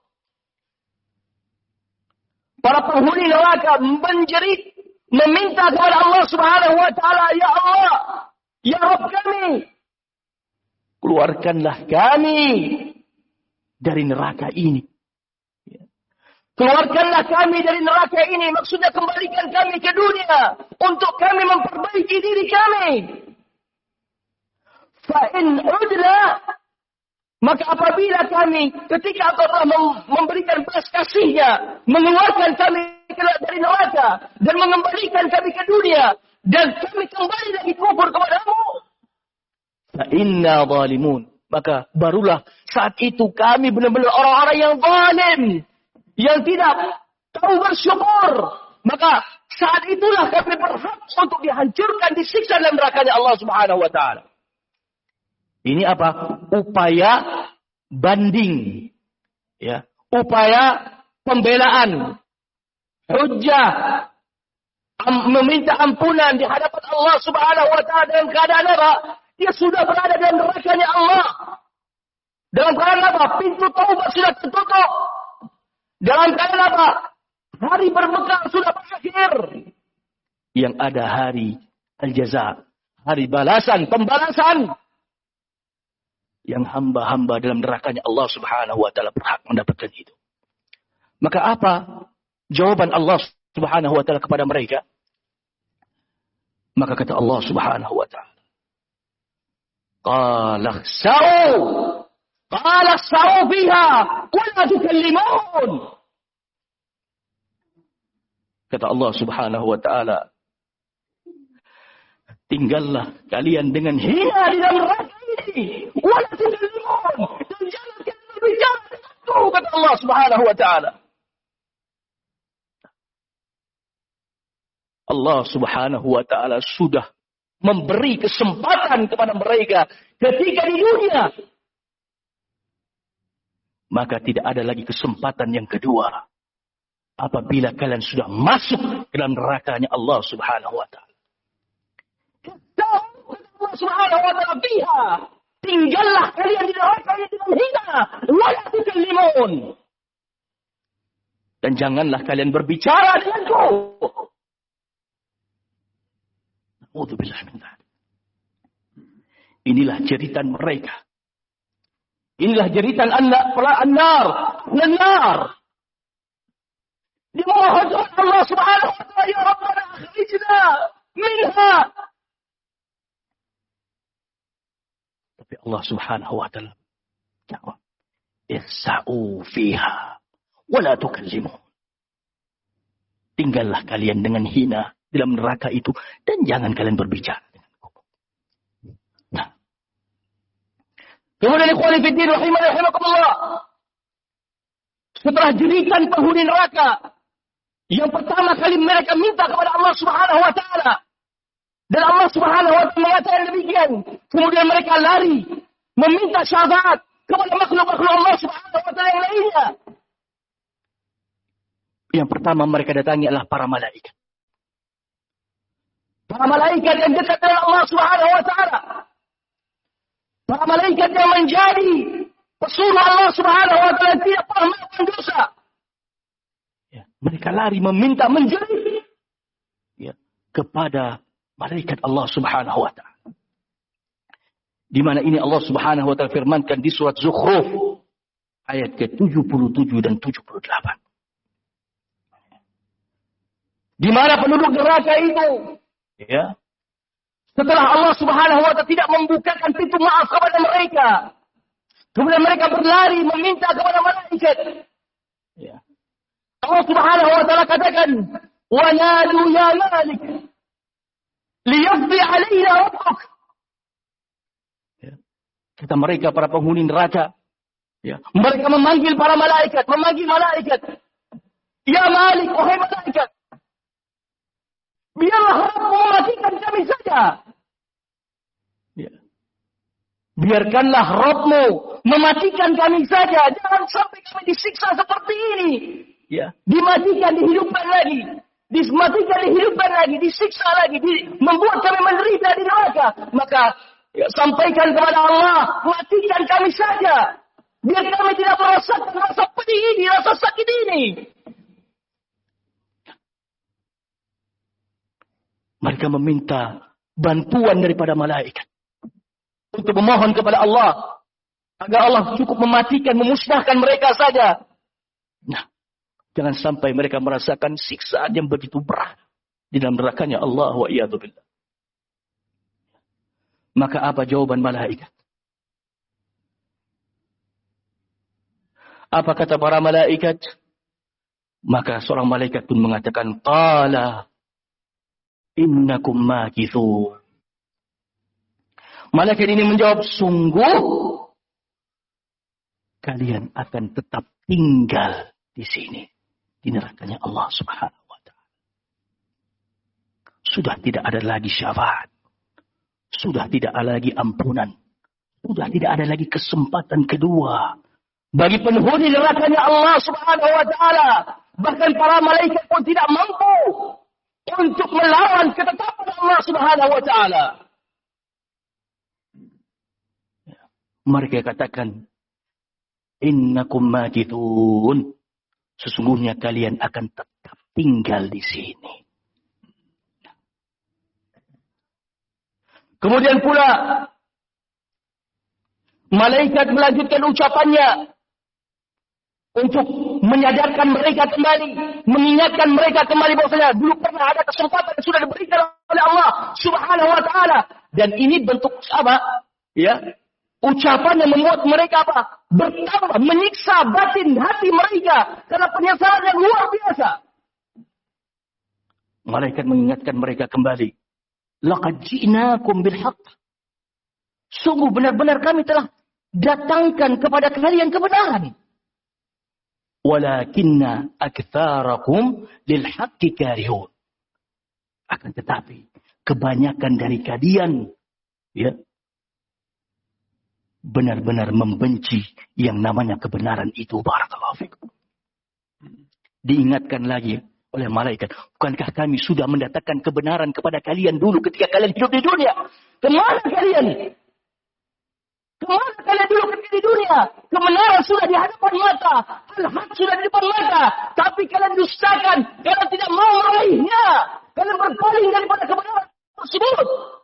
Para penghuni neraka menjerit, meminta kepada Allah Subhanahu wa taala, "Ya Allah, ya Rabb kami, keluarkanlah kami dari neraka ini. Keluarkanlah kami dari neraka ini." Maksudnya kembalikan kami ke dunia untuk kami memperbaiki diri kami. Fa in 'udna, maka apabila kami ketika engkau telah memberikan belas kasihnya, mengeluarkan kami dari neraka dan mengembalikan kami ke dunia, dan kami kembali lagi kufur kepadamu, fa inna zalimun, maka barulah saat itu kami benar-benar orang-orang yang zalim, yang tidak tahu bersyukur. Maka saat itulah kami berhak untuk dihancurkan, disiksa dalam nerakanya Allah Subhanahu wa taala. Ini apa? Upaya banding, ya, upaya pembelaan, hujjah, am, meminta ampunan di hadapan Allah Subhanahu wa taala dalam keadaan apa? Dia sudah berada dalam nerakanya Allah. Dalam keadaan apa? Pintu taubat sudah tertutup. Dalam keadaan apa? Hari berbekal sudah berakhir. Yang ada hari al-jaza, hari balasan, pembalasan. Yang hamba-hamba dalam nerakanya Allah Subhanahu wa taala berhak mendapatkan itu. Maka apa jawaban Allah Subhanahu wa taala kepada mereka? Maka kata Allah Subhanahu wa taala, "Qala khsa'u, qala khsa'u fiha wa la tukallimun." Kata Allah Subhanahu wa taala, tinggallah kalian dengan hina di dalam neraka ini. Wala tukallimun, dan jangan kalian berbicara denganku, kata Allah Subhanahu wa taala. Allah Subhanahu wa taala sudah memberi kesempatan kepada mereka ketika di dunia. Maka tidak ada lagi kesempatan yang kedua apabila kalian sudah masuk ke dalam nerakanya Allah Subhanahu wa taala. Allah Subhanahu wa taala fiha, tinggallah kalian di neraka dengan hina, wala tukallimun, dan janganlah kalian berbicara denganku. Na'udzubillah min dzalik. Inilah jeritan mereka. Inilah jeritan an-nar, an-nar. Dimohon Allah Subhanahu wa taala, ya Rabbana akhrijna minha. Tapi Allah Subhanahu wa taala jawab, "Ihsa'u fiha wa la tukallimun." Tinggallah kalian dengan hina dalam neraka itu dan jangan kalian berbicara denganku. Nah. Kemudian ikhwani fi din rahimani rahimakumullah. Setelah jeritan penghuni neraka, yang pertama kali mereka minta kepada Allah Subhanahu wa taala. Dan Allah Subhanahu wa taala mengatakan demikian. Kemudian mereka lari meminta syafaat kepada makhluk-makhluk Allah Subhanahu wa taala yang lainnya. Yang pertama mereka datangi adalah para malaikat. Para malaikat yang dekat dengan Allah Subhanahu wa taala. Para malaikat yang menjadi pesuruh Allah Subhanahu wa taala tidak pernah melakukan dosa. Ya, mereka lari meminta menjerit ya, kepada malaikat Allah Subhanahu wa taala. Di mana ini Allah Subhanahu wa taala firmankan di surat Zukhruf Ayat ke tujuh puluh tujuh dan tujuh puluh delapan. Di mana penduduk neraka itu, ya, setelah Allah Subhanahu wa taala tidak membukakan pintu maaf kepada mereka, kemudian mereka berlari meminta kepada malaikat. Ya. Allah Subhanahu wa taala katakan, "Wa nadu ya Malik, liyaqdi 'alaina rabbuk." Ya. Kata mereka para penghuni neraka, ya, mereka memanggil para malaikat, memanggil malaikat. "Ya Malik, wahai malaikat, biarlah Rabbmu mematikan kami saja." Ya. Biarkanlah Rabbmu mematikan kami saja. Jangan sampai kami disiksa seperti ini. Ya. Dimatikan, dihidupkan lagi. Dimatikan, dihidupkan lagi. Disiksa lagi. Di, membuat kami menderita di neraka. Maka ya, sampaikan kepada Allah, matikan kami saja. Biar kami tidak merasakan rasa pedih ini, rasa sakit ini. Mereka meminta bantuan daripada malaikat untuk memohon kepada Allah agar Allah cukup mematikan, memusnahkan mereka saja. Nah, jangan sampai mereka merasakan siksaan yang begitu berat di dalam nerakanya Allah wa iyadu billah. Maka apa jawaban malaikat? Apa kata para malaikat? Maka seorang malaikat pun mengatakan, qala innakum makithun. Malaikat ini menjawab, sungguh kalian akan tetap tinggal di sini, di nerakanya Allah Subhanahu wa taala. Sudah tidak ada lagi syafaat. Sudah tidak ada lagi ampunan. Sudah tidak ada lagi kesempatan kedua bagi penghuni nerakanya Allah Subhanahu wa taala. Bahkan para malaikat pun tidak mampu untuk melawan ketetapan Allah Subhanahu wa taala. Mereka katakan, innakum makithun. Sesungguhnya kalian akan tetap tinggal di sini. Kemudian pula malaikat melanjutkan ucapannya untuk menyadarkan mereka kembali, mengingatkan mereka kembali bahwasanya dulu pernah ada kesempatan yang sudah diberikan oleh Allah Subhanahu wa taala, dan ini bentuk apa? Ya, ucapan yang membuat mereka apa? Bertambah menyiksa batin hati mereka karena penyesalan yang luar biasa. Malaikat mengingatkan mereka kembali. Laqad ji'nakum bil haqq. Sungguh benar-benar kami telah datangkan kepada kalian kebenaran. Walakinna aktsarakum lil haqqi karihun. Akan tetapi kebanyakan dari kalian, ya, benar-benar membenci yang namanya kebenaran itu. Barakallahu fikum. Diingatkan lagi oleh malaikat, bukankah kami sudah mendatangkan kebenaran kepada kalian dulu ketika kalian hidup di dunia? Kemana kalian? Kemana kalian dulu ketika di dunia? Kebenaran sudah di hadapan mata, al-haq sudah di depan mata, tapi kalian dustakan, kalian tidak mau meraihnya, kalian berpaling daripada kebenaran tersebut.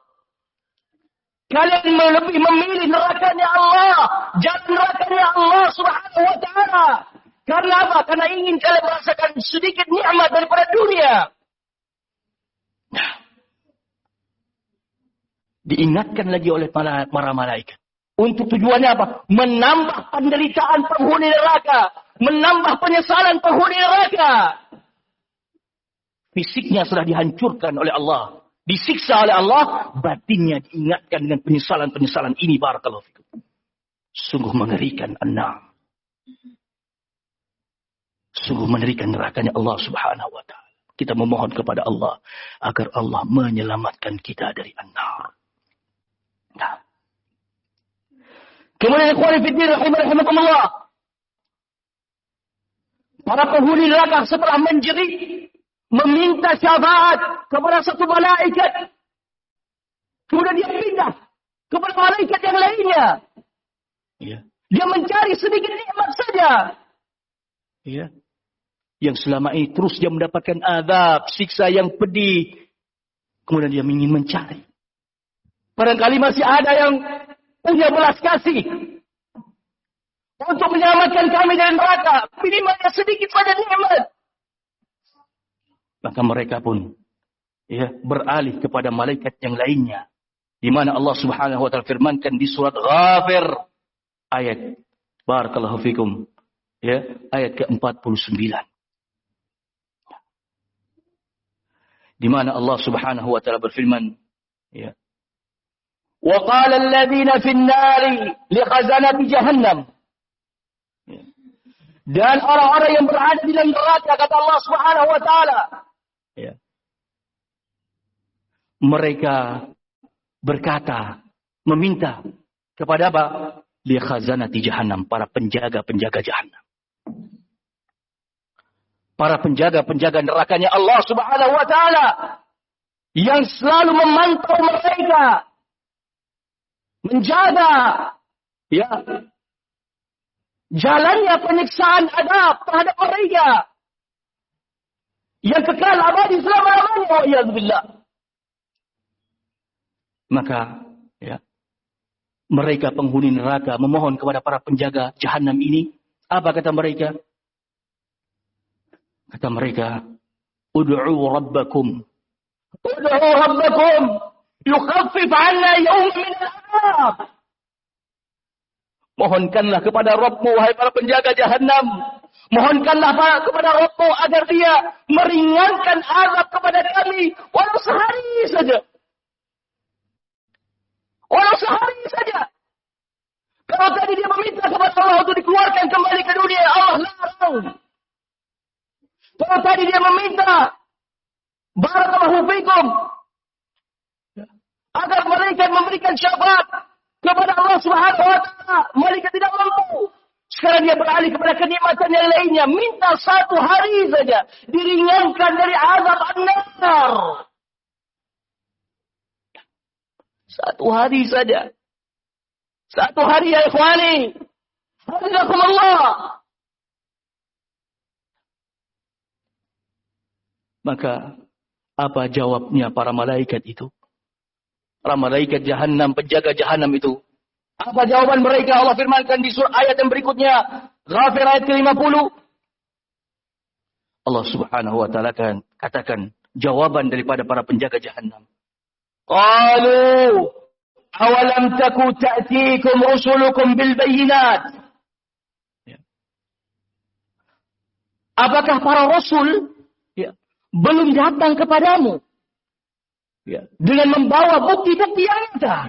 Kalian lebih memilih nerakanya Allah, jalan nerakanya Allah Subhanahu wa taala. Karena apa? Karena ingin kalian merasakan sedikit nikmat daripada dunia. Nah, diingatkan lagi oleh para, para malaikat. Untuk tujuannya apa? Menambah penderitaan penghuni neraka. Menambah penyesalan penghuni neraka. Fisiknya sudah dihancurkan oleh Allah. Disiksa oleh Allah. Batinnya diingatkan dengan penyesalan-penyesalan ini. Barakallahu fikum. Sungguh mengerikan an-nar. Sungguh mengerikan nerakanya Allah Subhanahu wa taala. Kita memohon kepada Allah agar Allah menyelamatkan kita dari an-nar. Nah. Kemudian ikhwan fillah rahimakumullah. Para penghuni neraka setelah menjerit, meminta syafaat kepada satu malaikat. Kemudian dia pindah kepada malaikat yang lainnya. Ya. Dia mencari sedikit nikmat saja. Ya. Yang selama ini terus dia mendapatkan azab, siksa yang pedih. Kemudian dia ingin mencari. Barangkali masih ada yang punya belas kasih. untuk menyelamatkan kami dari neraka. Minimalnya sedikit saja nikmat. Maka mereka pun ya, beralih kepada malaikat yang lainnya. Di mana Allah Subhanahu wa taala firmankan di surat Ghafir ayat barakallahu fikum ya, ayat ke empat puluh sembilan. Di mana Allah Subhanahu wa taala berfirman ya. Wa qala alladziina fin nari li khazanati jahannam. Dan orang-orang yang berada di dalam neraka, kata Allah Subhanahu wa taala, ya. Mereka berkata, meminta kepada apa? Li khazanati jahannam, para penjaga-penjaga jahannam. Para penjaga-penjaga nerakanya Allah Subhanahu wa taala yang selalu memantau mereka, menjaga ya jalannya penyiksaan adab terhadap mereka yang kekal abadi selama-lamanya. Wa'iyadzubillah. Maka ya, mereka penghuni neraka memohon kepada para penjaga jahanam ini. Apa kata mereka? Kata mereka, ud'u rabbakum. Ud'u rabbakum yukhaffif 'anna yawman min al-'adab. Mohonkanlah kepada Rabbmu, wahai para penjaga jahanam. Mohonkanlah kepada Rabbmu agar dia meringankan azab kepada kami. Walau sehari saja. Walau sehari saja. Kalau tadi dia meminta kepada Allah untuk dikeluarkan kembali ke dunia, Allah larang. Kalau tadi dia meminta, barakallahu fikum, agar mereka memberikan syafaat kepada Allah Subhanahu wa taala, mereka tidak mampu. Sekarang dia beralih kepada kenikmatan yang lainnya, minta satu hari saja diringankan dari azab an-nar. Satu hari saja. Satu hari ya ikhwani. Hafizakumullah. Maka apa jawabnya para malaikat itu? Para malaikat jahanam, penjaga jahanam itu. Apa jawaban mereka? Allah firmankan di surah ayat yang berikutnya. Ghafir ayat ke lima puluh. Allah Subhanahu wa taala kan katakan jawaban daripada para penjaga jahanam. Qalu awalam taku ta'tikum rusulukum bil bayyinat. Apakah para rasul ya, belum datang kepadamu ya, dengan membawa bukti-bukti yang nyata?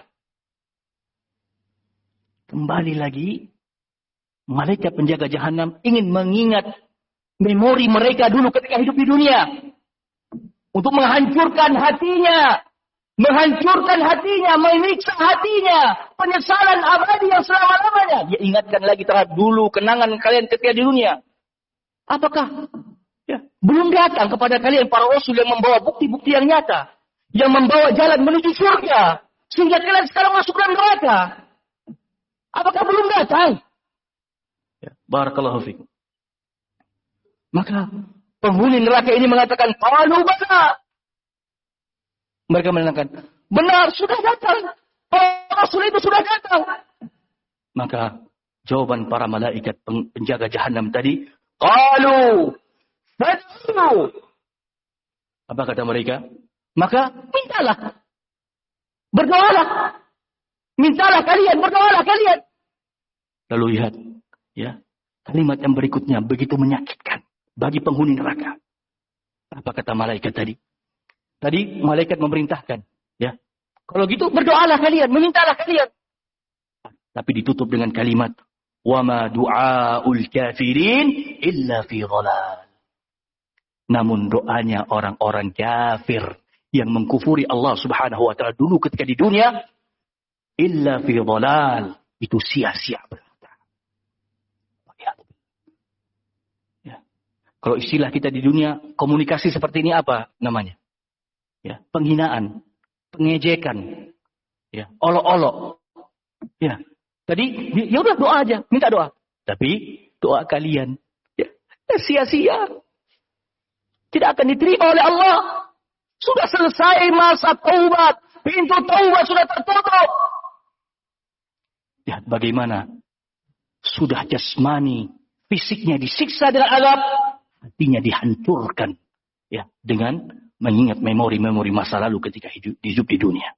Kembali lagi, malaikat penjaga jahanam ingin mengingat memori mereka dulu ketika hidup di dunia. Untuk menghancurkan hatinya. Menghancurkan hatinya, menyiksa hatinya. Penyesalan abadi yang selama-lamanya. Dia ingatkan lagi terhadap dulu kenangan kalian ketika di dunia. Apakah ya, belum datang kepada kalian para rasul yang membawa bukti-bukti yang nyata. Yang membawa jalan menuju surga. Sehingga kalian sekarang masuk dalam neraka. Apakah belum datang? Ya, barakallahu fikum. Maka penghuni neraka ini mengatakan, qalu bala. Mereka mengatakan, benar, sudah datang. Rasul itu sudah datang. Maka jawaban para malaikat penjaga jahanam tadi, qalu fad'u. Apa kata mereka? Maka mintalah. Berdoalah. Mintalah kalian, berdoalah kalian. Lalu lihat, ya, kalimat yang berikutnya begitu menyakitkan bagi penghuni neraka. Apa kata malaikat tadi? Tadi malaikat memerintahkan, ya. Kalau gitu berdoalah kalian, memintalah kalian. Tapi ditutup dengan kalimat, wa ma du'aul kafirin illa fi dhalal. Namun doanya orang-orang kafir yang mengkufuri Allah Subhanahu wa taala dulu ketika di dunia, illa fi dhalal, itu sia-sia belaka. Ya. Kalau istilah kita di dunia, komunikasi seperti ini apa namanya? Ya, penghinaan, pengejekan, ya, olok-olok. Ya. Tadi ya udah doa aja, minta doa. Tapi doa kalian ya, sia-sia. Tidak akan diterima oleh Allah. Sudah selesai masa taubat, pintu taubat sudah tertutup. Ya, bagaimana sudah jasmani, fisiknya disiksa dengan azab, hatinya dihancurkan ya dengan mengingat memori-memori masa lalu ketika hidup, hidup di dunia.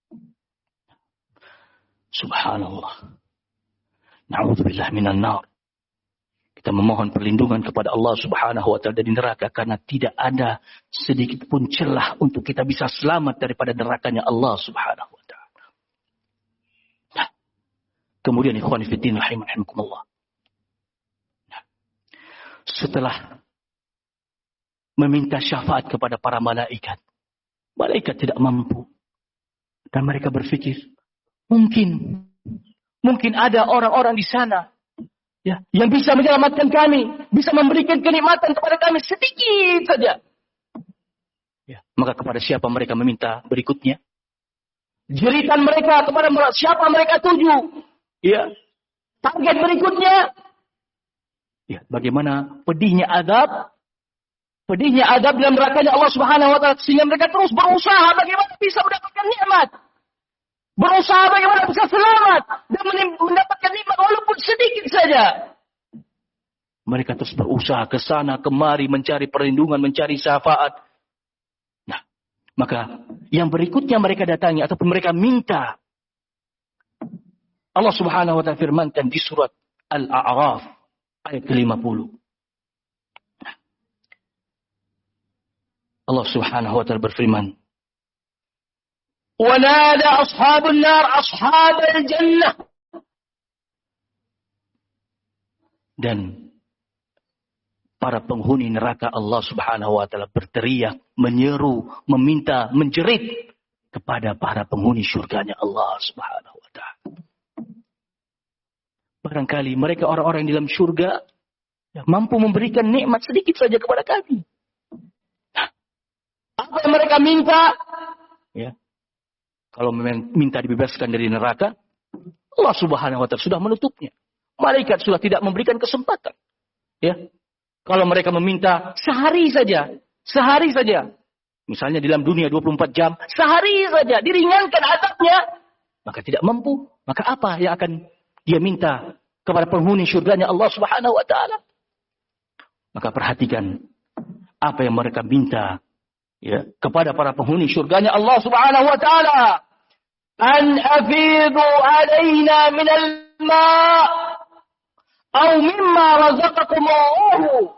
Subhanallah. Na'udzubillah minan nar. Kita memohon perlindungan kepada Allah Subhanahu wa taala dari neraka karena tidak ada sedikit pun celah untuk kita bisa selamat daripada nerakanya Allah Subhanahu wa taala. Nah, kemudian ikhwan fillah rahimakumullah. Nah, setelah meminta syafaat kepada para malaikat, malaikat tidak mampu. Dan mereka berpikir, mungkin mungkin ada orang-orang di sana ya, yang bisa menyelamatkan kami, bisa memberikan kenikmatan kepada kami sedikit saja. Ya, maka kepada siapa mereka meminta berikutnya? Jeritan mereka kepada siapa mereka tuju? Ya, target berikutnya. Ya, bagaimana pedihnya azab? Pedihnya azab dalam nerakanya Allah Subhanahu wa taala sehingga mereka terus berusaha bagaimana bisa mendapatkan nikmat. Berusaha bagaimana bisa selamat dan mendapatkan nikmat walaupun sedikit saja. Mereka terus berusaha ke sana kemari mencari perlindungan, mencari syafaat. Nah, maka yang berikutnya mereka datangi ataupun mereka minta. Allah Subhanahu wa taala firmankan di surat Al-A'raf ayat ke lima puluh. Nah, Allah Subhanahu wa taala berfirman, وَنَادَى أَصْحَابُ النَّارِ أَصْحَابَ الْجَنَّةِ. Dan para penghuni neraka Allah Subhanahu wa taala berteriak, menyeru, meminta, menjerit kepada para penghuni surganya Allah Subhanahu wa taala. Barangkali mereka orang-orang di dalam surga yang mampu memberikan nikmat sedikit saja kepada kami. Nah, apa yang mereka minta? Ya. Kalau minta dibebaskan dari neraka, Allah Subhanahu wa taala sudah menutupnya. Malaikat sudah tidak memberikan kesempatan. Ya. Kalau mereka meminta sehari saja, sehari saja. Misalnya di dalam dunia dua puluh empat jam, sehari saja diringankan azabnya, maka tidak mampu. Maka apa yang akan dia minta kepada penghuni surganya Allah Subhanahu wa taala? Maka perhatikan apa yang mereka minta. Ya, kepada para penghuni surganya Allah Subhanahu wa taala, an afidu alaina minal ma' aw mimma razaqakumullah.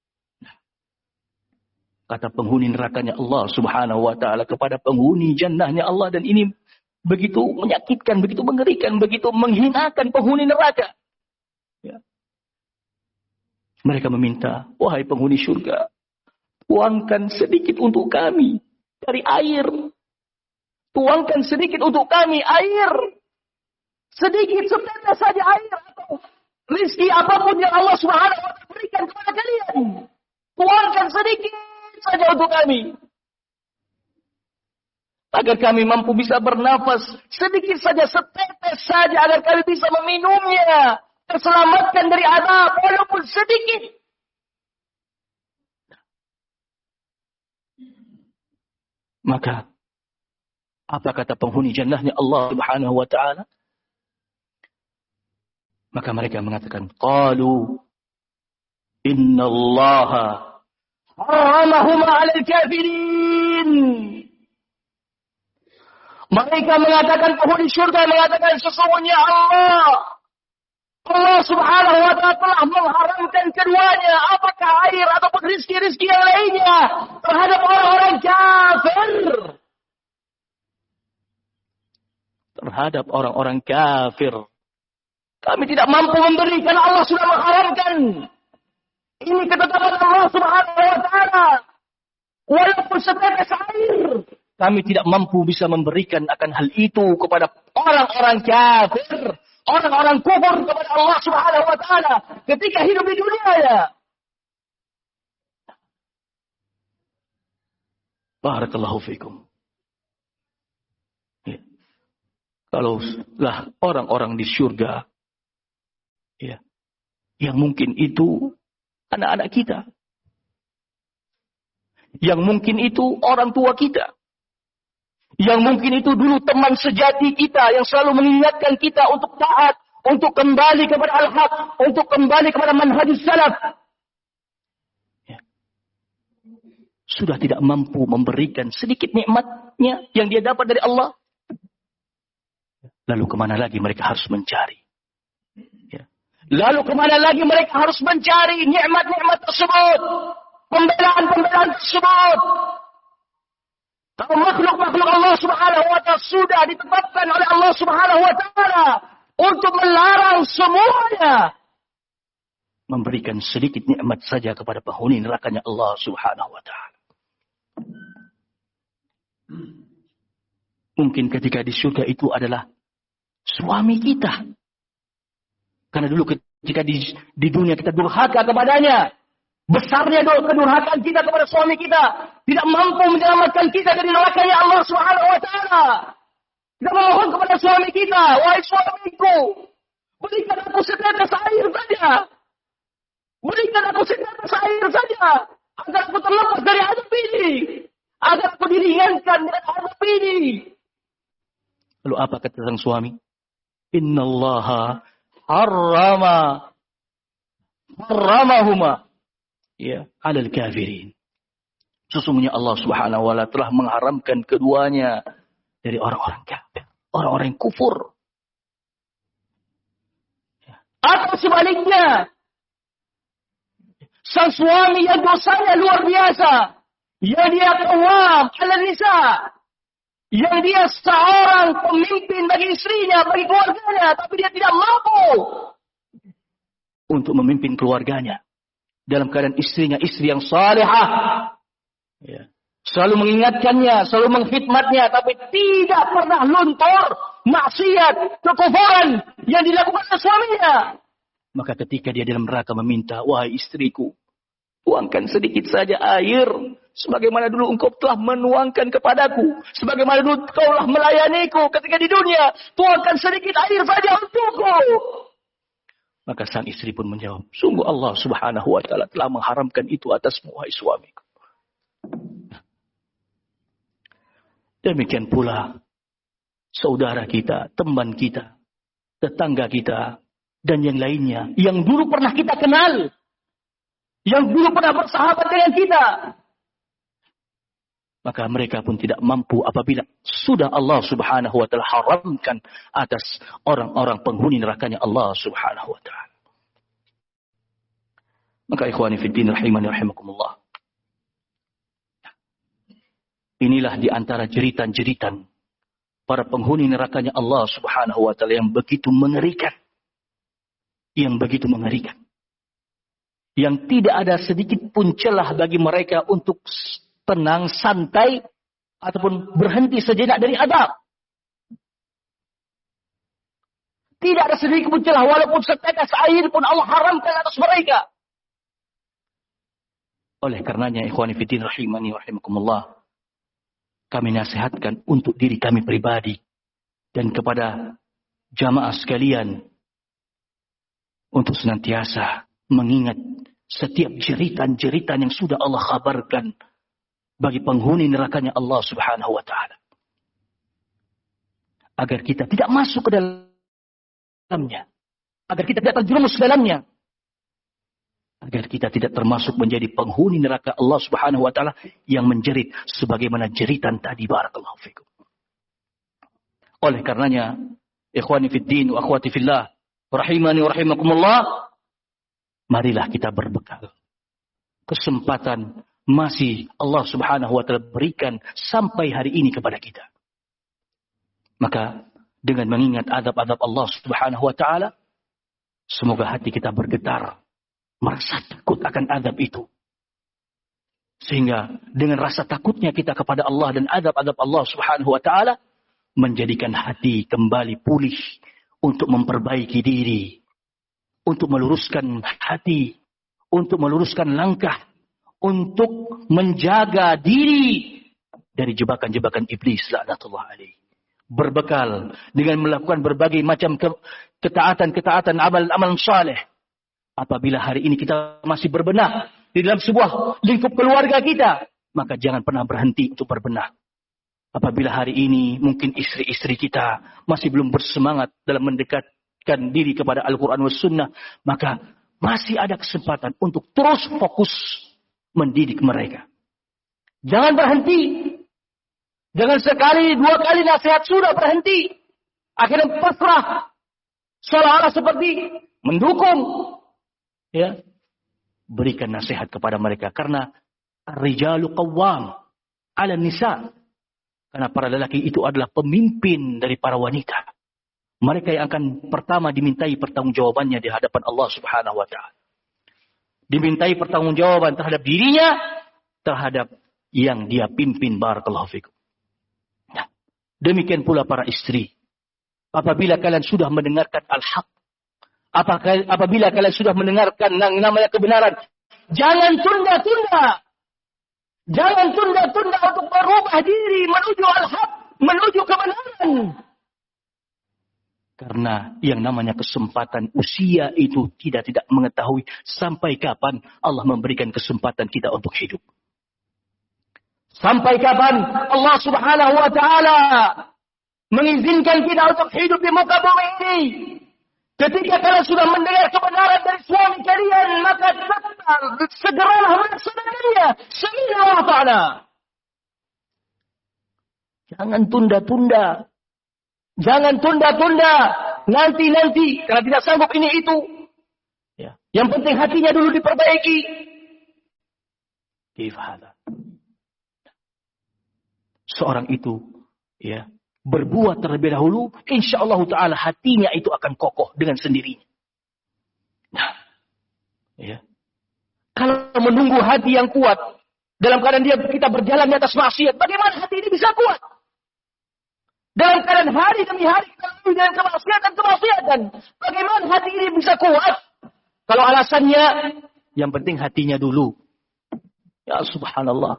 Kata penghuni nerakanya Allah Subhanahu wa taala kepada penghuni jannahnya Allah, dan ini begitu menyakitkan, begitu mengerikan, begitu menghinakan penghuni neraka. Ya. Mereka meminta, wahai penghuni surga, tuangkan sedikit untuk kami dari air. Tuangkan sedikit untuk kami air. Sedikit, setetes saja air atau rezeki apapun yang Allah Subhanahu wa taala berikan kepada kalian. Tuangkan sedikit saja untuk kami. Agar kami mampu bisa bernafas. Sedikit saja, setetes saja agar kami bisa meminumnya. Terselamatkan dari azab walaupun sedikit. Maka apa kata penghuni jannahnya Allah Subhanahu wa taala? Maka mereka mengatakan, qalu innallaha haramahuma 'alal kafirin. Mereka mengatakan, penghuni surga mengatakan, sesungguhnya Allah Allah Subhanahu wa taala telah mengharamkan keduanya, apakah air ataupun rizki-rizki yang lainnya, terhadap orang-orang kafir. Terhadap orang-orang kafir. Kami tidak mampu memberikan, Allah sudah mengharamkan. Ini ketetapan Allah Subhanahu wa taala. Walaupun setetes air, kami tidak mampu bisa memberikan akan hal itu kepada orang-orang kafir. Orang-orang kufur kepada Allah Subhanahu wa taala ketika hidup di dunia ya. Barakallahu fikum. Ya. Kalau lah orang-orang di surga ya, yang mungkin itu anak-anak kita. Yang mungkin itu orang tua kita. Yang mungkin itu dulu teman sejati kita yang selalu mengingatkan kita untuk taat, untuk kembali kepada al-haq, untuk kembali kepada manhajus salaf. Ya. Sudah tidak mampu memberikan sedikit nikmatnya yang dia dapat dari Allah. Lalu kemana lagi mereka harus mencari? Ya. Lalu kemana lagi mereka harus mencari nikmat-nikmat tersebut? Pembelaan-pembelaan tersebut. Kalau makhluk-makhluk Allah subhanahu wa ta'ala sudah ditetapkan oleh Allah subhanahu wa ta'ala untuk melarang semuanya. Memberikan sedikit nikmat saja kepada penghuni nerakanya Allah subhanahu wa ta'ala. Mungkin ketika di surga itu adalah suami kita. Karena dulu ketika di, di dunia kita durhaka kepadanya. Besarnya kedurhakaan kita kepada suami kita. Tidak mampu menyelamatkan kita dari nerakanya Allah subhanahu wa ta'ala. Kita memohon kepada suami kita. Wahai suamiku, berikan aku setetes air saja. Berikan aku setetes air saja. Agar aku terlepas dari azab ini. Agar aku diringankan dari azab ini. Lalu apa kata sang suami? Innallaha harrama harramahuma ya alal kafirin. Sesungguhnya Allah subhanahu wa ta'ala telah mengharamkan keduanya dari orang-orang kafir, orang-orang yang kufur. Atau sebaliknya, sang suami yang dosanya luar biasa, yang dia qawwam ala nisa, yang dia seorang pemimpin bagi istrinya, bagi keluarganya, tapi dia tidak mampu untuk memimpin keluarganya. Dalam keadaan istrinya istri yang salihah, ya. Selalu mengingatkannya, selalu mengkhidmatnya, tapi tidak pernah luntur maksiat, kekufuran yang dilakukan oleh suaminya. Maka ketika dia dalam neraka meminta, wahai istriku, tuangkan sedikit saja air, sebagaimana dulu engkau telah menuangkan kepadaku, sebagaimana dulu engkau telah melayaniku ketika di dunia, tuangkan sedikit air saja untukku. Maka sang istri pun menjawab, sungguh Allah subhanahu wa ta'ala telah mengharamkan itu atasmu, wahai suamiku. Demikian pula saudara kita, teman kita, tetangga kita, dan yang lainnya, yang dulu pernah kita kenal, yang dulu pernah bersahabat dengan kita. Maka mereka pun tidak mampu apabila sudah Allah subhanahu wa ta'ala haramkan atas orang-orang penghuni nerakanya Allah subhanahu wa ta'ala. Maka ikhwani fiddin rahimani rahimakumullah. Inilah di antara jeritan-jeritan para penghuni nerakanya Allah subhanahu wa ta'ala yang begitu mengerikan. Yang begitu mengerikan. Yang tidak ada sedikit pun celah bagi mereka untuk tenang, santai, ataupun berhenti sejenak dari azab. Tidak ada sedikit pun celah, walaupun setetes air pun Allah haramkan atas mereka. Oleh karenanya, ikhwani fiddin rahimani rahimakumullah, kami nasihatkan untuk diri kami pribadi dan kepada jamaah sekalian untuk senantiasa mengingat setiap jeritan-jeritan yang sudah Allah khabarkan bagi penghuni nerakanya Allah subhanahu wa ta'ala. Agar kita tidak masuk ke dalamnya. Agar kita tidak terjerumus ke dalamnya. Agar kita tidak termasuk menjadi penghuni neraka Allah subhanahu wa ta'ala yang menjerit sebagaimana jeritan tadi. Barakallahu fikum. Oleh karenanya, ikhwani fiddin wa akhwati fillah, rahimani wa rahimakumullah, marilah kita berbekal kesempatan masih Allah subhanahu wa ta'ala berikan sampai hari ini kepada kita. Maka dengan mengingat adab-adab Allah subhanahu wa ta'ala, semoga hati kita bergetar, merasa takut akan adab itu. Sehingga dengan rasa takutnya kita kepada Allah dan adab-adab Allah subhanahu wa ta'ala, menjadikan hati kembali pulih untuk memperbaiki diri, untuk meluruskan hati, untuk meluruskan langkah, untuk menjaga diri dari jebakan-jebakan iblis laknatullah alaihi. Berbekal dengan melakukan berbagai macam ketaatan-ketaatan amalan-amalan saleh. Apabila hari ini kita masih berbenah di dalam sebuah lingkup keluarga kita, maka jangan pernah berhenti untuk berbenah. Apabila hari ini mungkin istri-istri kita masih belum bersemangat dalam mendekat mendekatkan diri kepada Al-Quran was Sunnah, maka masih ada kesempatan untuk terus fokus mendidik mereka. Jangan berhenti. Jangan sekali, dua kali nasihat sudah berhenti. Akhirnya pasrah. Seolah-olah seperti mendukung. Ya. Berikan nasihat kepada mereka. Karena ar-rijalu qawwam 'ala nisa. Karena para lelaki itu adalah pemimpin dari para wanita. Mereka yang akan pertama dimintai pertanggungjawabannya di hadapan Allah Subhanahu wa taala. Dimintai pertanggungjawaban terhadap dirinya, terhadap yang dia pimpin. Barakallahu fikum. Nah, demikian pula para istri. Apabila kalian sudah mendengarkan al-haq, apabila kalian sudah mendengarkan yang namanya kebenaran, jangan tunda-tunda. Jangan tunda-tunda untuk berubah diri menuju al-haq, menuju kebenaran. Karena yang namanya kesempatan usia itu tidak tidak mengetahui sampai kapan Allah memberikan kesempatan kita untuk hidup. Sampai kapan Allah Subhanahu wa taala mengizinkan kita untuk hidup di muka bumi ini. Ketika kalian sudah mendengar kebenaran dari suami kalian, maka segeralah melaksanakannya. Sami' wa ta'ala. Jangan tunda-tunda. Jangan tunda-tunda. Nanti-nanti. Karena tidak sanggup ini itu. Ya. Yang penting hatinya dulu diperbaiki. Kifahada. Seorang itu. Ya. Berbuat terlebih dahulu, insyaallah ta'ala hatinya itu akan kokoh dengan sendirinya. Nah, ya. Kalau menunggu hati yang kuat, dalam keadaan dia kita berjalan di atas maksiat, bagaimana hati ini bisa kuat? Dalam keadaan hari demi hari kita melalui dengan kemaksiatan kemaksiatan, bagaimana hati ini bisa kuat? Kalau alasannya, yang penting hatinya dulu. Ya subhanallah.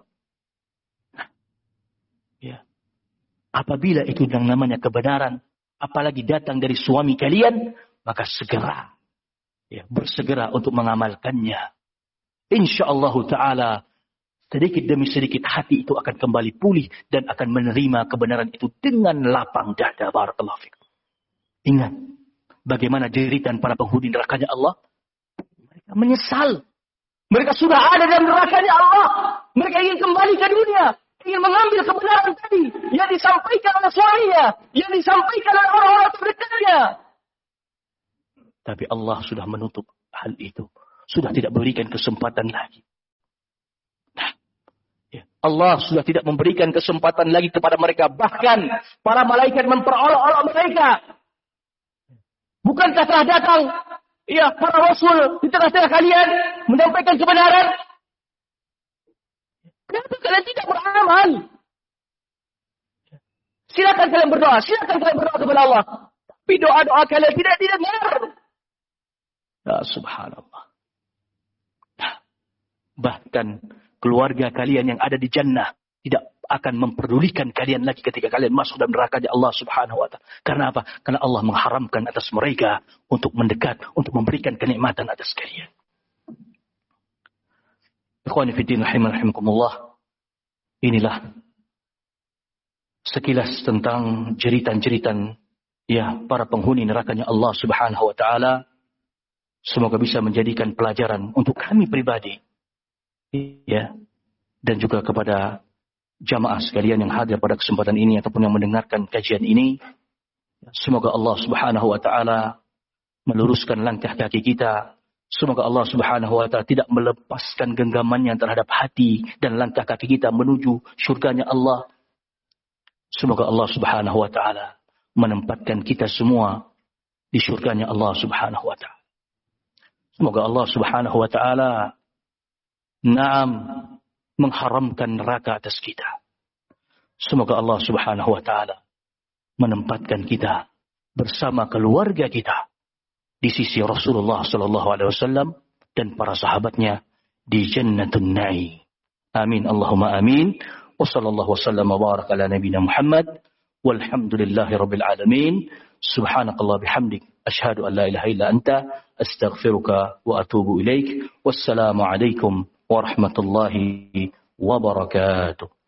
Apabila itu yang namanya kebenaran, apalagi datang dari suami kalian, maka segera, ya, bersegera untuk mengamalkannya. InsyaAllah ta'ala, sedikit demi sedikit hati itu akan kembali pulih dan akan menerima kebenaran itu dengan lapang dada. Barakallahu fikum. Ingat, bagaimana jeritan para penghuni nerakanya Allah? Mereka menyesal. Mereka sudah ada dalam nerakanya Allah. Mereka ingin kembali ke dunia. Ingin mengambil kebenaran tadi yang disampaikan oleh suaminya, yang disampaikan oleh orang-orang terdekatnya. Tapi Allah sudah menutup hal itu. Sudah tidak berikan kesempatan lagi. Nah, ya. Allah sudah tidak memberikan kesempatan lagi kepada mereka. Bahkan para malaikat memperolok-olok mereka. Bukankah telah datang ya, para rasul di tengah-tengah kalian menyampaikan kebenaran? Kenapa kalian tidak beramal? Silakan kalian berdoa, silakan kalian berdoa kepada Allah. Tapi doa-doa kalian tidak didengar. Ya subhanallah. Bahkan keluarga kalian yang ada di jannah tidak akan memperdulikan kalian lagi ketika kalian masuk dalam neraka Allah subhanahu wa ta'ala. Karena apa? Karena Allah mengharamkan atas mereka untuk mendekat, untuk memberikan kenikmatan atas kalian. Ikhwani fiddin rahimakumullah. Inilah sekilas tentang jeritan-jeritan ya para penghuni nerakanya Allah Subhanahu wa taala. Semoga bisa menjadikan pelajaran untuk kami pribadi ya, dan juga kepada jamaah sekalian yang hadir pada kesempatan ini ataupun yang mendengarkan kajian ini. Semoga Allah Subhanahu wa taala meluruskan langkah kaki kita. Semoga Allah Subhanahu wa ta'ala tidak melepaskan genggamannya terhadap hati dan langkah kaki kita menuju syurganya Allah. Semoga Allah Subhanahu wa ta'ala menempatkan kita semua di syurganya Allah Subhanahu wa ta'ala. Semoga Allah Subhanahu wa ta'ala na'am mengharamkan neraka atas kita. Semoga Allah Subhanahu wa ta'ala menempatkan kita bersama keluarga kita di sisi Rasulullah sallallahu alaihi wasallam dan para sahabatnya di Jannatun Na'im. Amin Allahumma amin. Wa sallallahu wasallam wa baraka ala nabiyyina Muhammad walhamdulillahi rabbil alamin. Subhanakallah bihamdik asyhadu an la ilaha illa anta astaghfiruka wa atubu ilaik. Wassalamu alaikum warahmatullahi wabarakatuh.